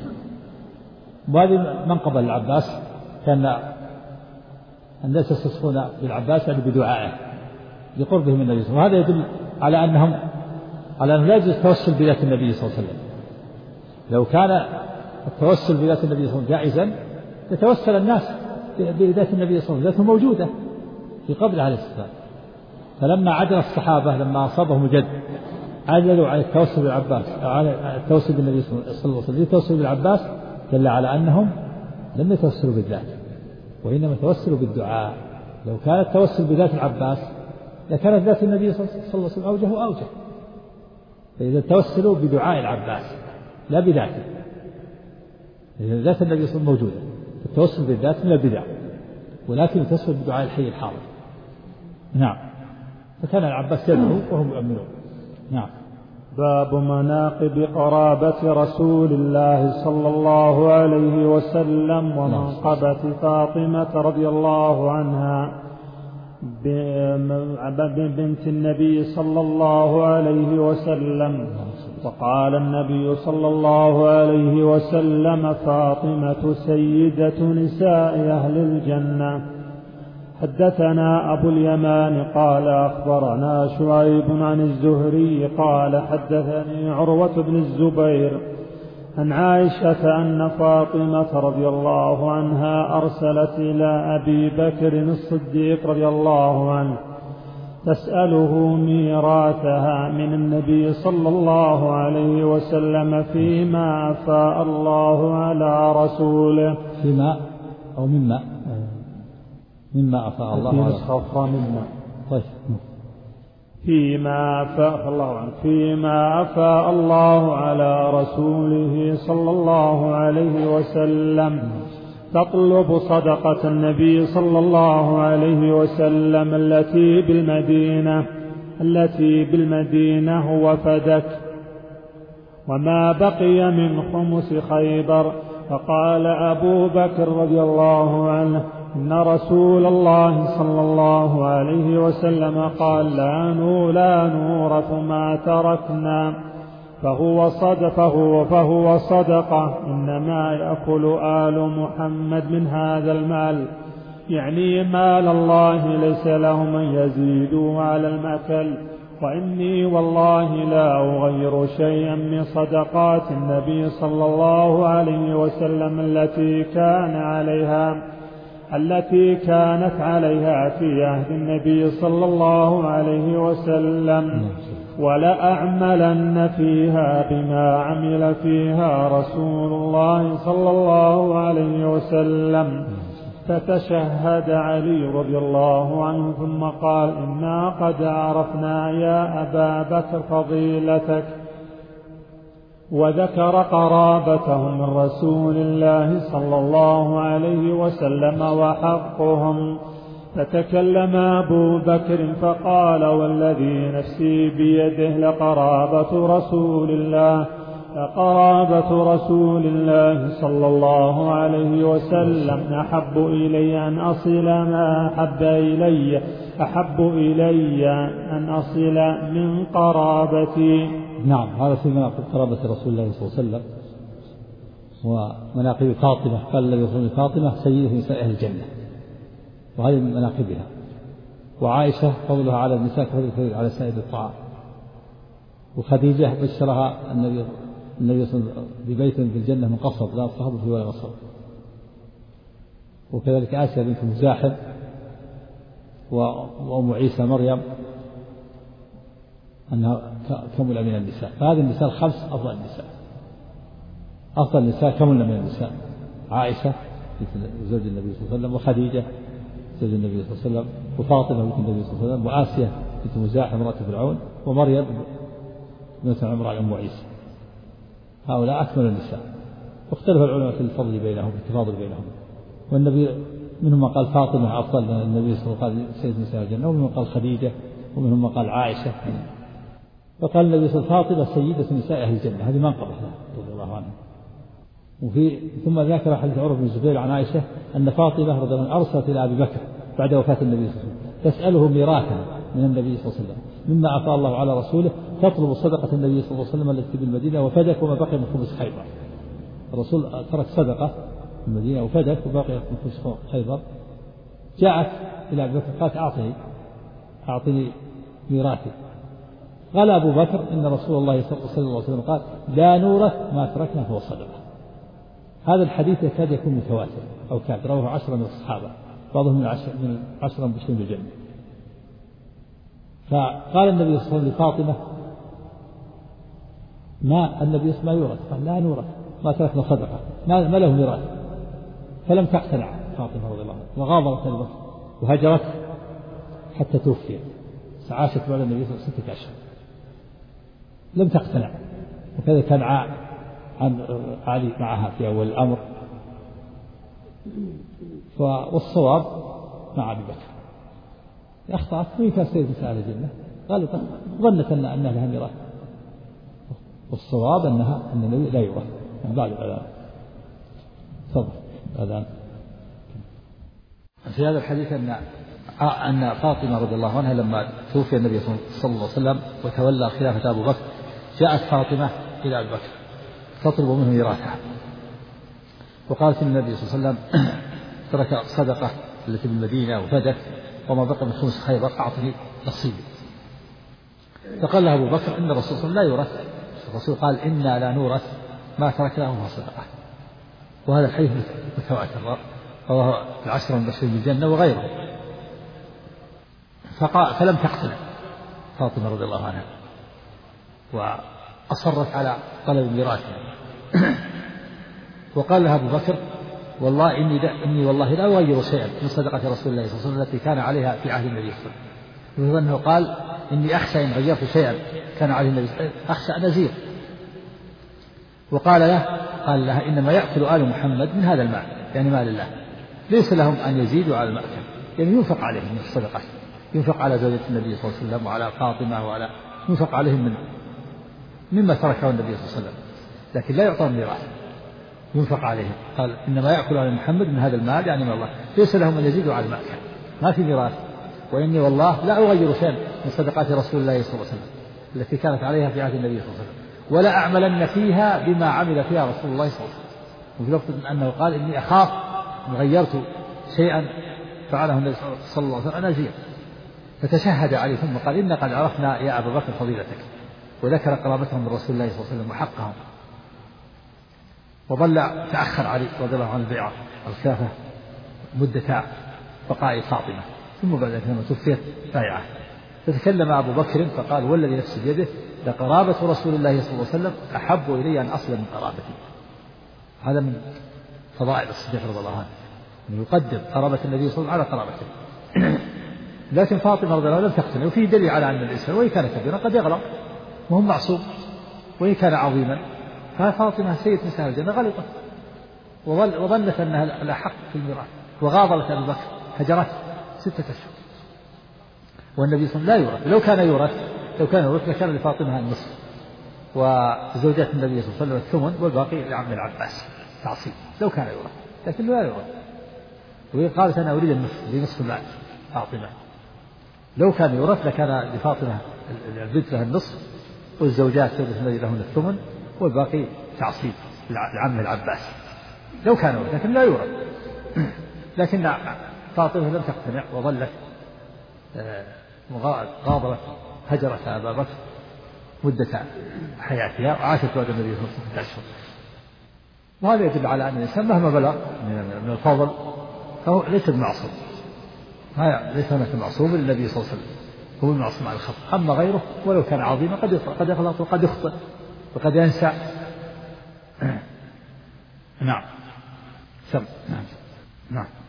وهذه منقبة للعباس، كان الناس يستسقون بالعباس يعني بدعائه لقربه من النبي صلى الله عليه وسلم. وهذا يدل على أنه لا يجوز التوسل بذات النبي صلى الله عليه وسلم. لو كان التوسل بذات النبي صلى الله عليه وسلم جائزا يتوسل الناس بذات النبي صلى الله عليه وسلم، ذاته موجودة في قبره عليه السلام. فلما عدل الصحابة لما أصابهم الجد عدلوا على التوسل بالعباس، على التوسل بالنبي صلى الله عليه وسلم. التوسل بالعباس دل على أنهم لم يتوسلوا بالذات، وإنما توسلوا بالدعاء. لو كان التوسل بذات العباس لكانت ذات النبي صلى الله عليه وسلم أوجه وأوجه. فإذا توسلوا بدعاء العباس لا بذاته، لأن ذات النبي صلى الله عليه وسلم موجودة. التوسل بالذات من البدع، ولكن التوسل بدعاء الحي الحاضر. نعم. فكان العباس يدعو وهم يؤمنون. نعم. باب مناقب قرابة رسول الله صلى الله عليه وسلم ومنقبة فاطمة رضي الله عنها بنت النبي صلى الله عليه وسلم. وقال النبي صلى الله عليه وسلم فاطمة سيدة نساء أهل الجنة. حدثنا أبو اليمان قال أخبرنا شعيب عن الزهري قال حدثني عروة بن الزبير عن عائشة أن فاطمة رضي الله عنها أرسلت إلى أبي بكر الصديق رضي الله عنه تسأله ميراثها من النبي صلى الله عليه وسلم فيما أفاء الله على رسوله. فيما أو مما أفاء الله على رسوله. مما. طيب. فيما أفاء الله على رسوله صلى الله عليه وسلم، تطلب صدقة النبي صلى الله عليه وسلم التي بالمدينة هو فدك وما بقي من خمس خيبر. فقال أبو بكر رضي الله عنه إن رسول الله صلى الله عليه وسلم قال لا نورث ما تركنا فهو صدقة، إنما يأكل آل محمد من هذا المال، يعني مال الله ليس له من يزيدوا على المأكل. وإني والله لا أغير شيئا من صدقات النبي صلى الله عليه وسلم التي كانت عليها في عهد النبي صلى الله عليه وسلم، ولأعملن فيها بما عمل فيها رسول الله صلى الله عليه وسلم. فتشهد علي رضي الله عنه ثم قال إنا قد عرفنا يا أبا بكر فضيلتك وذكر قرابتهم من رسول الله صلى الله عليه وسلم وحقهم. فتكلم أبو بكر فقال: والذي نفسي بيده لقرابة رسول الله صلى الله عليه وسلم أحب إلي أن أصل من قرابتي. نعم، هذا في مناقب قرابة رسول الله صلى الله عليه وسلم. ومناقب فاطمة، قال الذي يصل فاطمة سيدة نساء أهل الجنة، وهذه من مناقبها. وعائشة فضلها على النساء كفضل على سائر الطعام. وخديجة بشرها النبي صلى الله عليه وسلم ببيت في الجنة من قصب لا صهب فيه ولا غصب. وكذلك آسيا بنت مزاحم وأم عيسى مريم أنها كمل من النساء. فهذه النساء الخمس أفضل النساء كمل من النساء: عائشة زوج النبي صلى الله عليه وسلم، وخديجة زوج النبي صلى الله عليه وسلم، وفاطمة بنت النبي صلى الله عليه وسلم، وآسيا بنت مزاحم امرأة فرعون، ومريم بنت عمران أم عيسى. هؤلاء أكمل النساء. واختلف العلماء في الفضل بينهم، في التفاضل بينهم. والنبي منهم من قال فاطمة أفضل من النبي صلى الله عليه وسلم، قال سيد نساء الجنة، ومنهم قال خديجة، ومنهم من قال عائشة. فقال النبي صلى الله عليه وسلم: فاطمة سيدة نساء أهل الجنة. هذه منقبة رضي الله عنها. ثم ذكر حديث عروة بن الزبير عن عائشة أن فاطمة رضي الله عنها أرسلت إلى أبي بكر بعد وفاة النبي صلى الله عليه وسلم تسأله ميراثا من النبي صلى الله عليه وسلم مما أعطى الله على رسوله، تطلب صدقة النبي صلى الله عليه وسلم التي بالمدينة وفدك وما بقي من خبز خيبر. الرسول ترك صدقة في المدينة وفدك وبقي من خبز خيبر. جاءت إلى أبي بكر قالت: أعطني ميراثي. قال أبو بكر: إن رسول الله صلى الله عليه وسلم قال: لا نورث ما تركنا فهو صدقة. هذا الحديث يكاد يكون متواتر أو كاد، رواه 10 من الصحابة، بعضهم من 10 مبشرين بالجنة. فقال النبي صلى الله عليه وسلم لفاطمة: ما النبي صلى الله عليه وسلم يورث؟ قال: لا نورث ما تركنا صدقة، ما له ميراث. فلم تقتنع فاطمة رضي الله عنها وغاضبت أبي بكر وهجرت حتى توفي. عاشت بعد النبي صلى الله عليه وسلم 6 أشهر لم تقتنع. وكذا كان عن علي معها في أول الأمر. والصواب مع أبي بكر. أخطأت وإن كان سيد نساء أهل الجنة غلطت، ظنت أنها لها ميراث، والصواب أن النبي لا يورث من بعد الأذان. تفضل الأذان. في هذا الحديث أن فاطمة رضي الله عنها لما توفي النبي صلى الله عليه وسلم وتولى خلافة أبو بكر، جاءت فاطمة إلى أبي بكر تطلب منه ميراثها، وقالت النبي صلى الله عليه وسلم: ترك صدقة التي بالمدينة وفدك وما بقي من خمس خيبر، أعطني نصيبي. فقال له أبو بكر: إن الرسول صلى الله عليه وسلم لا يورث. الرسول قال: إنا لا نورث ما تركناه فهو صدقة. وهذا الحديث متواتر، رواه 10 مبشرين بالجنة وغيره. فلم تقتنع فاطمة رضي الله عنها وأصرت على طلب ميراثها. وقال لها أبو بكر: والله إني والله لا أغير شيئا من صدقة رسول الله صلى الله عليه وسلم التي كان عليها في عهد النبي صلى الله عليه وسلم. أنه قال: إني أخشى إن غيرت شيئا كان عليه النبي صلى الله عليه وسلم أخشى أن أزيغ. وقال لها: إنما يأكل آل محمد من هذا المال، يعني مال الله، ليس لهم أن يزيدوا على المأكل، يعني ينفق عليهم من الصدقة، ينفق على زوجة النبي صلى الله عليه وسلم وعلى فاطمة وعلى ينفق عليهم مما تركه النبي صلى الله عليه وسلم، لكن لا يعطى ميراث، ينفق عليهم. قال: إنما يأكل آل محمد من هذا المال، يعني من الله، ليس لهم أن يزيدوا على المأكل، ما في ميراث. وإني والله لا أغير شيئا من صدقات رسول الله صلى الله عليه وسلم التي كانت عليها في عهد النبي صلى الله عليه وسلم، ولا أعملن فيها بما عمل فيها رسول الله صلى الله عليه وسلم. وفي لفظ أنه قال: إني أخاف إن غيرت شيئا فعله النبي صلى الله عليه وسلم أن أزيد. فتشهد عليه ثم قال: إن قد عرفنا يا أبا بكر فضيلتك، وذكر قرابتهم من رسول الله صلى الله عليه وسلم وحقهم. وظل تأخر علي رضي الله عنه البيعة الخلافة مدة بقاء فاطمة، ثم بعد ذلك لما توفيت بايعة. فتكلم أبو بكر فقال: والذي نفسي بيده لقرابة رسول الله صلى الله عليه وسلم أحب إلي أن أصل من قرابتي. هذا من فضائل الصديق رضي الله عنه، أن يقدم قرابة النبي صلى الله عليه وسلم على قرابته. لكن فاطمة رضي الله عنها لم تقتنع. وفيه دليل على أن الإنسان وإن كان كبيرا قد يغلط، وهو معصوم، وإن كان عظيما ففاطمة سيد نساء الجنة غلطت وظنت أنها الأحق في الميراث، وغاضلت أبي بكر هجرته 6 أشهر. والنبي صلى الله عليه وسلم لا يورث، لو كان يورث لكان لفاطمة النصف، وزوجات النبي صلى الله عليه وسلم الثمن، والباقي لعم العباس تعصيب لو كان يورث، لكن لا يورث. وهي قالت أنا أريد النصف لنصف المال فاطمة. لو كان يورث لكان لفاطمة البنت لها النصف، والزوجات زوجة النبي لهن الثمن، والباقي تعصيب لعم العباس لو كان يورث، لكن لا يورث. لكن فاطمة لم تقتنع وظلت غاضبت هجرت أبا بكر مدة حياتها، وعاشت بعد النبي صلى الله عليه وسلم 6 أشهر. وهذا يدل على أن الإنسان مهما بلغ من الفضل فهو ليس بمعصوم، ليس هناك معصوم للنبي صلى الله عليه وسلم، هو المعصوم عن الخطأ. أما غيره ولو كان عظيما قد يغلط وقد يخطئ وقد ينسى. نعم. نعم.